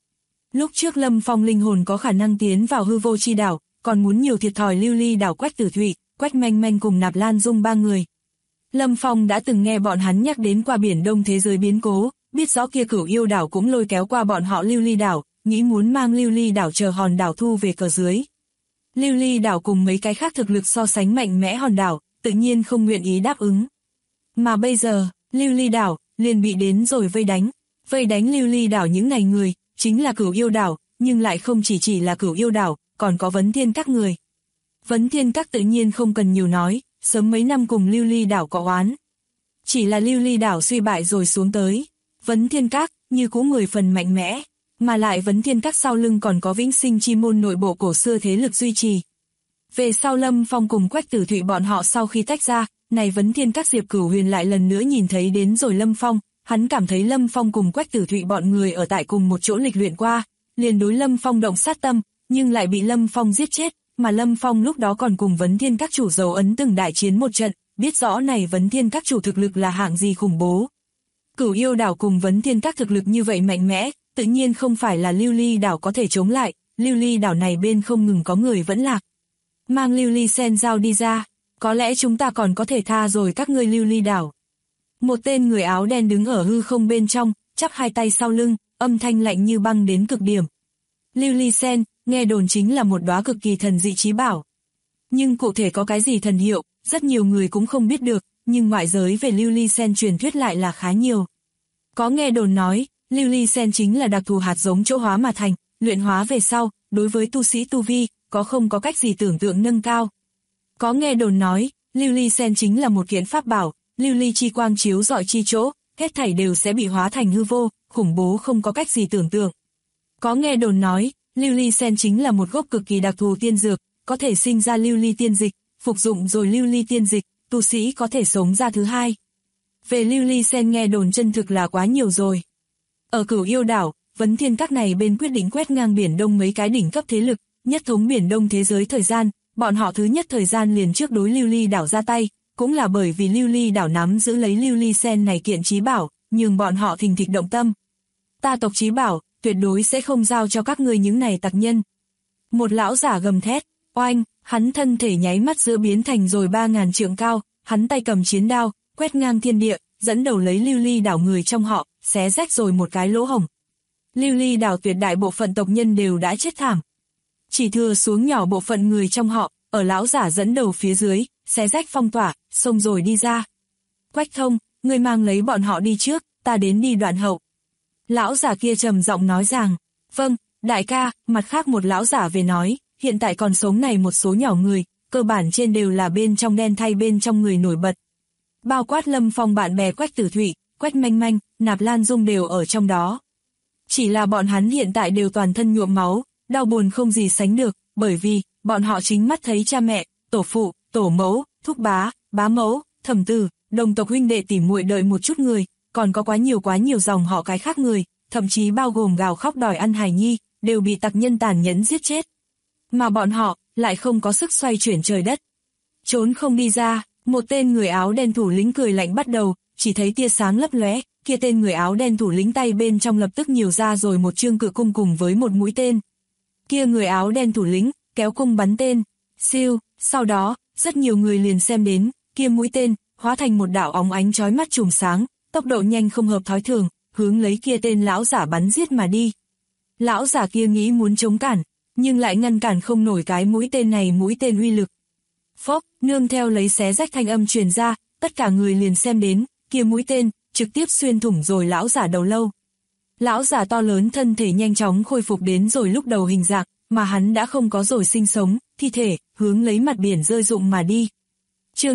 Lúc trước Lâm Phong linh hồn có khả năng tiến vào hư vô chi đảo, còn muốn nhiều thiệt thòi Lưu Ly đảo Quách Tử Thụy, Quách Manh Manh cùng Nạp Lan Dung ba người. Lâm Phong đã từng nghe bọn hắn nhắc đến qua biển đông thế giới biến cố, biết rõ kia Cửu Yêu đảo cũng lôi kéo qua bọn họ Lưu Ly đảo, nghĩ muốn mang Lưu Ly đảo chờ hòn đảo thu về cờ dưới. Lưu Ly đảo cùng mấy cái khác thực lực so sánh mạnh mẽ hòn đảo, tự nhiên không nguyện ý đáp ứng. Mà bây giờ, Lưu Ly đảo liền bị đến rồi vây đánh Lưu Ly đảo những này người, chính là Cửu Yêu đảo, nhưng lại không chỉ là Cửu Yêu đảo, còn có Vấn Thiên các người. Vấn Thiên các tự nhiên không cần nhiều nói, sớm mấy năm cùng Lưu Ly đảo có oán. Chỉ là Lưu Ly đảo suy bại rồi xuống tới, Vấn Thiên các như cũ 10 phần mạnh mẽ, mà lại Vấn Thiên các sau lưng còn có Vĩnh Sinh Chi môn nội bộ cổ xưa thế lực duy trì. Về sau Lâm Phong cùng Quách Tử Thụy bọn họ sau khi tách ra, này Vấn Thiên các Diệp Cửu Huyền lại lần nữa nhìn thấy đến rồi Lâm Phong, hắn cảm thấy Lâm Phong cùng Quách Tử Thụy bọn người ở tại cùng một chỗ lịch luyện qua, liền đối Lâm Phong động sát tâm, nhưng lại bị Lâm Phong giết chết, mà Lâm Phong lúc đó còn cùng Vấn Thiên các chủ dấu ấn từng đại chiến một trận, biết rõ này Vấn Thiên các chủ thực lực là hạng gì khủng bố. Cửu Yêu đảo cùng Vấn Thiên các thực lực như vậy mạnh mẽ, tự nhiên không phải là Lưu Ly đảo có thể chống lại, Lưu Ly đảo này bên không ngừng có người vẫn lạc. Mang Lưu Ly sen giao đi ra, có lẽ chúng ta còn có thể tha rồi các ngươi Lưu Ly đảo. Một tên người áo đen đứng ở hư không bên trong, chắp hai tay sau lưng, âm thanh lạnh như băng đến cực điểm. Lưu Ly sen, nghe đồn chính là một đóa cực kỳ thần dị chí bảo. Nhưng cụ thể có cái gì thần hiệu, rất nhiều người cũng không biết được, nhưng ngoại giới về Lưu Ly sen truyền thuyết lại là khá nhiều. Có nghe đồn nói, Lưu Ly sen chính là đặc thù hạt giống chỗ hóa mà thành, luyện hóa về sau, đối với tu sĩ tu vi, không có cách gì tưởng tượng nâng cao. Có nghe đồn nói, Lưu Ly sen chính là một kiện pháp bảo, Lưu Ly chi quang chiếu rọi chi chỗ, hết thảy đều sẽ bị hóa thành hư vô, khủng bố không có cách gì tưởng tượng. Có nghe đồn nói, Lưu Ly sen chính là một gốc cực kỳ đặc thù tiên dược, có thể sinh ra Lưu Ly tiên dịch, phục dụng rồi Lưu Ly tiên dịch, tu sĩ có thể sống ra thứ hai. Về Lưu Ly sen nghe đồn chân thực là quá nhiều rồi. Ở Cửu Yêu đảo, Vấn Thiên các này bên quyết định quét ngang biển đông mấy cái đỉnh cấp thế lực, nhất thống biển đông thế giới thời gian, bọn họ thứ nhất thời gian liền trước đối Lưu Ly đảo ra tay, cũng là bởi vì Lưu Ly đảo nắm giữ lấy Lưu Ly sen này kiện chí bảo, nhưng bọn họ thình thịch động tâm. Ta tộc chí bảo, tuyệt đối sẽ không giao cho các ngươi những này tặc nhân. Một lão giả gầm thét, oanh, hắn thân thể nháy mắt giữa biến thành rồi 3000 trượng cao, hắn tay cầm chiến đao, quét ngang thiên địa, dẫn đầu lấy Lưu Ly đảo người trong họ, xé rách rồi một cái lỗ hổng. Lưu Ly đảo tuyệt đại bộ phận tộc nhân đều đã chết thảm. Chỉ thừa xuống nhỏ bộ phận người trong họ, ở lão giả dẫn đầu phía dưới, xé rách phong tỏa, xông rồi đi ra. Quách Thông, ngươi mang lấy bọn họ đi trước, ta đến đi đoạn hậu. Lão giả kia trầm giọng nói rằng, vâng, đại ca, mặt khác một lão giả về nói, hiện tại còn sống này một số nhỏ người, cơ bản trên đều là bên trong đen thay bên trong người nổi bật. Bao quát Lâm Phong bạn bè Quách Tử Thụy, Quách Manh Manh, Nạp Lan Dung đều ở trong đó. Chỉ là bọn hắn hiện tại đều toàn thân nhuộm máu, đau buồn không gì sánh được, bởi vì, bọn họ chính mắt thấy cha mẹ, tổ phụ, tổ mẫu, thúc bá, bá mẫu, thẩm tử, đồng tộc huynh đệ tỉ muội đợi một chút người, còn có quá nhiều dòng họ cái khác người, thậm chí bao gồm gào khóc đòi ăn hài nhi, đều bị tặc nhân tàn nhẫn giết chết. Mà bọn họ, lại không có sức xoay chuyển trời đất. Trốn không đi ra, một tên người áo đen thủ lĩnh cười lạnh bắt đầu, chỉ thấy tia sáng lấp lóe, kia tên người áo đen thủ lĩnh tay bên trong lập tức nhiều ra rồi một chương cự cung cùng với một mũi tên. Kia người áo đen thủ lĩnh, kéo cung bắn tên, siêu, sau đó, rất nhiều người liền xem đến, kia mũi tên, hóa thành một đạo óng ánh chói mắt chùm sáng, tốc độ nhanh không hợp thói thường, hướng lấy kia tên lão giả bắn giết mà đi. Lão giả kia nghĩ muốn chống cản, nhưng lại ngăn cản không nổi cái mũi tên này mũi tên uy lực. Phốc, nương theo lấy xé rách thanh âm truyền ra, tất cả người liền xem đến, kia mũi tên, trực tiếp xuyên thủng rồi lão giả đầu lâu. Lão giả to lớn thân thể nhanh chóng khôi phục đến rồi lúc đầu hình dạng, mà hắn đã không có rồi sinh sống, thi thể, hướng lấy mặt biển rơi rụng mà đi. Chương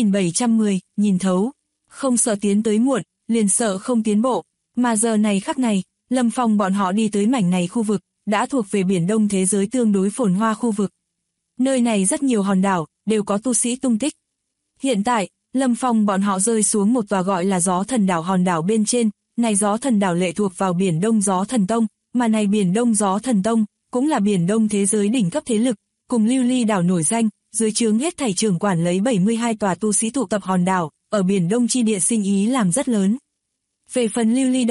9710, nhìn thấu. Không sợ tiến tới muộn, liền sợ không tiến bộ. Mà giờ này khắc này, Lâm Phong bọn họ đi tới mảnh này khu vực, đã thuộc về biển đông thế giới tương đối phồn hoa khu vực. Nơi này rất nhiều hòn đảo, đều có tu sĩ tung tích. Hiện tại, Lâm Phong bọn họ rơi xuống một tòa gọi là Gió Thần đảo hòn đảo bên trên, này Gió Thần đảo lệ thuộc vào biển đông Gió Thần Tông, mà này biển đông Gió Thần Tông, cũng là biển đông thế giới đỉnh cấp thế lực, cùng Lưu Ly đảo nổi danh, dưới trướng hết thảy trưởng quản lấy 72 tòa tu sĩ tụ tập hòn đảo, ở biển đông chi địa sinh ý làm rất lớn. Về phần Lưu Ly đảo,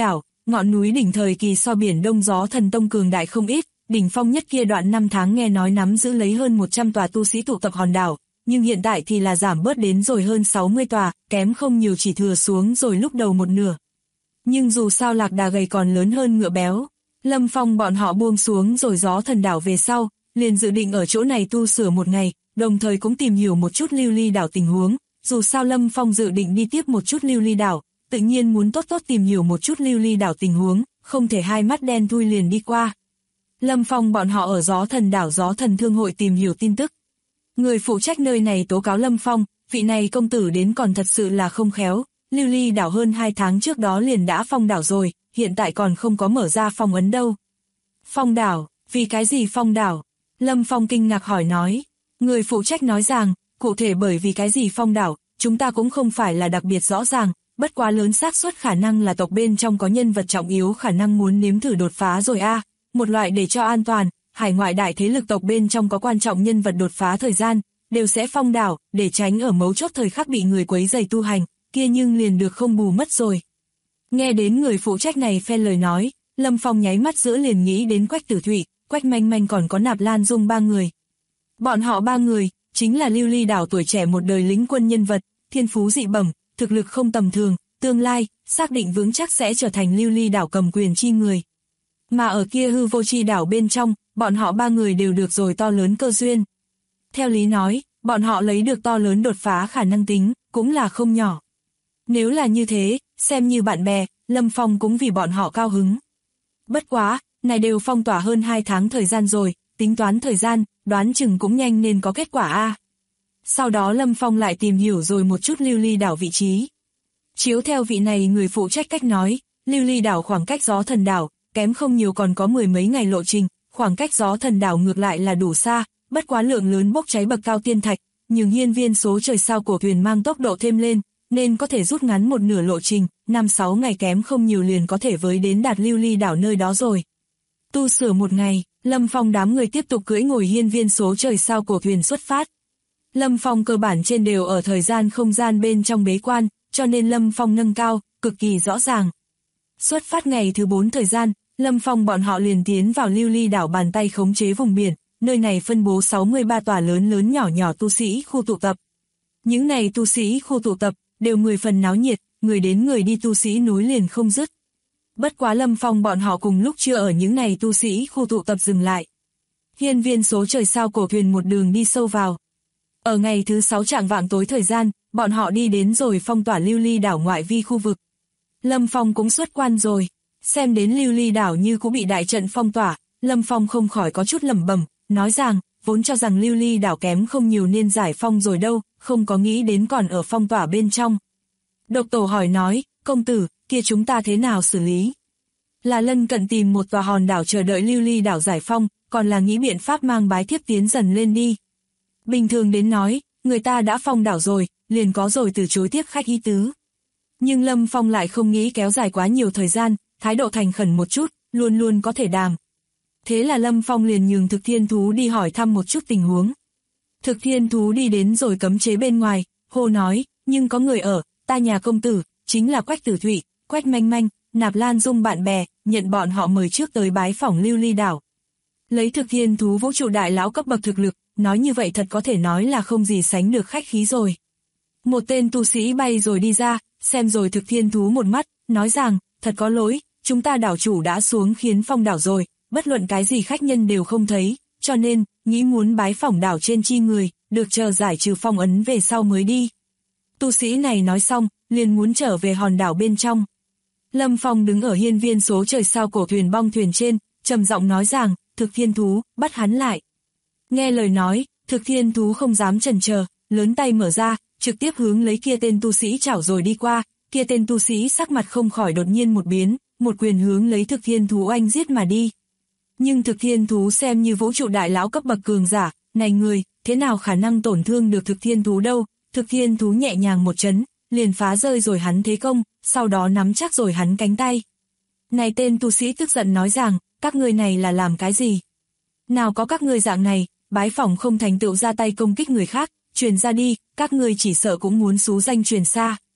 ngọn núi đỉnh thời kỳ so biển Đông Gió Thần Tông cường đại không ít, đỉnh phong nhất kia đoạn năm tháng nghe nói nắm giữ lấy hơn 100 tòa tu sĩ tụ tập hòn đảo, nhưng hiện tại thì là giảm bớt đến rồi hơn 60 tòa, kém không nhiều chỉ thừa xuống rồi lúc đầu một nửa. Nhưng dù sao lạc đà gầy còn lớn hơn ngựa béo, Lâm Phong bọn họ buông xuống rồi Gió Thần đảo về sau, liền dự định ở chỗ này tu sửa một ngày, đồng thời cũng tìm hiểu một chút Lưu Ly đảo tình huống, dù sao Lâm Phong dự định đi tiếp một chút Lưu Ly đảo, tự nhiên muốn tốt tốt tìm hiểu một chút Lưu Ly đảo tình huống, không thể hai mắt đen thui liền đi qua. Lâm Phong bọn họ ở Gió Thần đảo Gió Thần Thương hội tìm hiểu tin tức. Người phụ trách nơi này tố cáo Lâm Phong, vị này công tử đến còn thật sự là không khéo, Lưu Ly đảo hơn 2 tháng trước đó liền đã phong đảo rồi, hiện tại còn không có mở ra phong ấn đâu. Phong đảo, vì cái gì phong đảo? Lâm Phong kinh ngạc hỏi nói. Người phụ trách nói rằng, cụ thể bởi vì cái gì phong đảo, chúng ta cũng không phải là đặc biệt rõ ràng, bất quá lớn xác suất khả năng là tộc bên trong có nhân vật trọng yếu khả năng muốn nếm thử đột phá rồi a. Một loại để cho an toàn, hải ngoại đại thế lực tộc bên trong có quan trọng nhân vật đột phá thời gian, đều sẽ phong đảo, để tránh ở mấu chốt thời khắc bị người quấy rầy tu hành, kia nhưng liền được không bù mất rồi. Nghe đến người phụ trách này phen lời nói, Lâm Phong nháy mắt giữa liền nghĩ đến Quách Tử Thụy, Quách Manh Manh còn có Nạp Lan Dung ba người. Bọn họ ba người, chính là Lưu Ly đảo tuổi trẻ một đời lính quân nhân vật, thiên phú dị bẩm, thực lực không tầm thường, tương lai, xác định vững chắc sẽ trở thành Lưu Ly đảo cầm quyền chi người. Mà ở kia hư vô chi đảo bên trong, bọn họ ba người đều được rồi to lớn cơ duyên. Theo lý nói, bọn họ lấy được to lớn đột phá khả năng tính, cũng là không nhỏ. Nếu là như thế, xem như bạn bè, Lâm Phong cũng vì bọn họ cao hứng. Bất quá, này đều phong tỏa hơn 2 tháng thời gian rồi, tính toán thời gian, đoán chừng cũng nhanh nên có kết quả a. Sau đó Lâm Phong lại tìm hiểu rồi một chút Lưu Ly đảo vị trí. Chiếu theo vị này người phụ trách cách nói, Lưu Ly đảo khoảng cách Gió Thần đảo, kém không nhiều còn có 10 mấy ngày lộ trình, khoảng cách Gió Thần đảo ngược lại là đủ xa, bất quá lượng lớn bốc cháy bậc cao tiên thạch, nhưng hiên viên số trời sao cổ thuyền mang tốc độ thêm lên, nên có thể rút ngắn một nửa lộ trình, 5-6 ngày kém không nhiều liền có thể với đến đạt Lưu Ly đảo nơi đó rồi. Tu sửa một ngày, Lâm Phong đám người tiếp tục cưỡi ngồi hiên viên số trời sao cổ thuyền xuất phát. Lâm Phong cơ bản trên đều ở thời gian không gian bên trong bế quan, cho nên Lâm Phong nâng cao, cực kỳ rõ ràng. Xuất phát ngày thứ 4 thời gian, Lâm Phong bọn họ liền tiến vào Lưu Ly đảo bàn tay khống chế vùng biển, nơi này phân bố 63 tòa lớn lớn nhỏ nhỏ tu sĩ khu tụ tập. Những này tu sĩ khu tụ tập, đều 10 phần náo nhiệt, người đến người đi tu sĩ nối liền không dứt. Bất quá Lâm Phong bọn họ cùng lúc chưa ở những này tu sĩ khu tụ tập dừng lại. Hiên viên số trời sao cổ thuyền một đường đi sâu vào. Ở ngày thứ 6 chạng vạng tối thời gian, bọn họ đi đến rồi phong tỏa Lưu Ly đảo ngoại vi khu vực. Lâm Phong cũng xuất quan rồi, xem đến Lưu Ly đảo như cũng bị đại trận phong tỏa, Lâm Phong không khỏi có chút lẩm bẩm, nói rằng, vốn cho rằng Lưu Ly đảo kém không nhiều nên giải phong rồi đâu, không có nghĩ đến còn ở phong tỏa bên trong. Độc Tổ hỏi nói, công tử, kia chúng ta thế nào xử lý? Là lân cận tìm một tòa hòn đảo chờ đợi Lưu Ly đảo giải phong, còn là nghĩ biện pháp mang bái thiếp tiến dần lên đi. Bình thường đến nói, người ta đã phong đảo rồi, liền có rồi từ chối tiếp khách ý tứ. Nhưng Lâm Phong lại không nghĩ kéo dài quá nhiều thời gian, thái độ thành khẩn một chút, luôn luôn có thể đàm. Thế là Lâm Phong liền nhường Thực Thiên Thú đi hỏi thăm một chút tình huống. Thực Thiên Thú đi đến rồi cấm chế bên ngoài, hô nói, nhưng có người ở, ta nhà công tử, chính là Quách Tử Thụy, Quách Manh Manh, Nạp Lan Dung bạn bè, nhận bọn họ mời trước tới bái phỏng Lưu Ly đảo. Lấy Thực Thiên Thú vũ trụ đại lão cấp bậc thực lực, nói như vậy thật có thể nói là không gì sánh được khách khí rồi. Một tên tu sĩ bay rồi đi ra, xem rồi Thực Thiên Thú một mắt, nói rằng, thật có lỗi, chúng ta đảo chủ đã xuống khiến phong đảo rồi, bất luận cái gì khách nhân đều không thấy, cho nên, nghĩ muốn bái phỏng đảo trên chi người, được chờ giải trừ phong ấn về sau mới đi. Tu sĩ này nói xong, liền muốn trở về hòn đảo bên trong. Lâm Phong đứng ở hiên viên số trời sao cổ thuyền bong thuyền trên, trầm giọng nói rằng, Thực Thiên Thú, bắt hắn lại. Nghe lời nói, Thực Thiên Thú không dám chần chờ, lớn tay mở ra, trực tiếp hướng lấy kia tên tu sĩ chảo rồi đi qua, kia tên tu sĩ sắc mặt không khỏi đột nhiên một biến, một quyền hướng lấy Thực Thiên Thú oanh giết mà đi. Nhưng Thực Thiên Thú xem như vũ trụ đại lão cấp bậc cường giả, này người, thế nào khả năng tổn thương được Thực Thiên Thú đâu, Thực Thiên Thú nhẹ nhàng một chấn, liền phá rơi rồi hắn thế công, sau đó nắm chắc rồi hắn cánh tay. Này tên tu sĩ tức giận nói rằng, các ngươi này là làm cái gì? Nào có các ngươi dạng này, bái phỏng không thành tựu ra tay công kích người khác, truyền ra đi, các ngươi chỉ sợ cũng muốn xú danh truyền xa.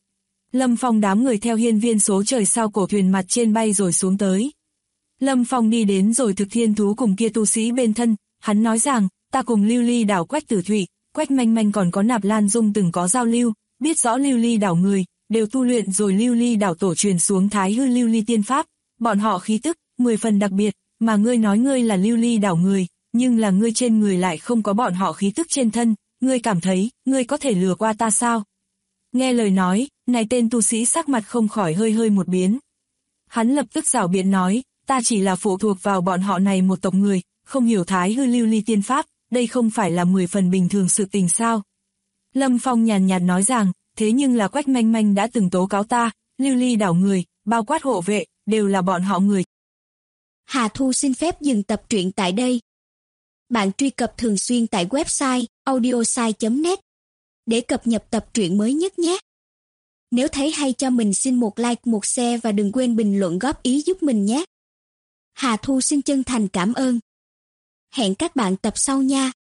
Lâm Phong đám người theo hiên viên số trời sao cổ thuyền mặt trên bay rồi xuống tới. Lâm Phong đi đến rồi thực thiên thú cùng kia tu sĩ bên thân, hắn nói rằng, ta cùng lưu ly đảo Quách Tử Thụy, Quách Manh Manh còn có Nạp Lan Dung từng có giao lưu, biết rõ lưu ly đảo người, đều tu luyện rồi lưu ly đảo tổ truyền xuống thái hư lưu ly tiên pháp, bọn họ khí tức, 10 phần đặc biệt, mà ngươi nói ngươi là lưu ly đảo người, nhưng là ngươi trên người lại không có bọn họ khí tức trên thân, ngươi cảm thấy, ngươi có thể lừa qua ta sao? Nghe lời nói, này tên tu sĩ sắc mặt không khỏi hơi hơi một biến. Hắn lập tức giảo biện nói, ta chỉ là phụ thuộc vào bọn họ này một tộc người, không hiểu thái hư lưu ly tiên pháp, đây không phải là 10 phần bình thường sự tình sao. Lâm Phong nhàn nhạt nói rằng, thế nhưng là Quách Manh Manh đã từng tố cáo ta, lưu ly đảo người, bao quát hộ vệ, đều là bọn họ người. Hà Thu xin phép dừng tập truyện tại đây. Bạn truy cập thường xuyên tại website audiosai.net để cập nhật tập truyện mới nhất nhé. Nếu thấy hay cho mình xin một like, một share và đừng quên bình luận góp ý giúp mình nhé. Hà Thu xin chân thành cảm ơn. Hẹn các bạn tập sau nha.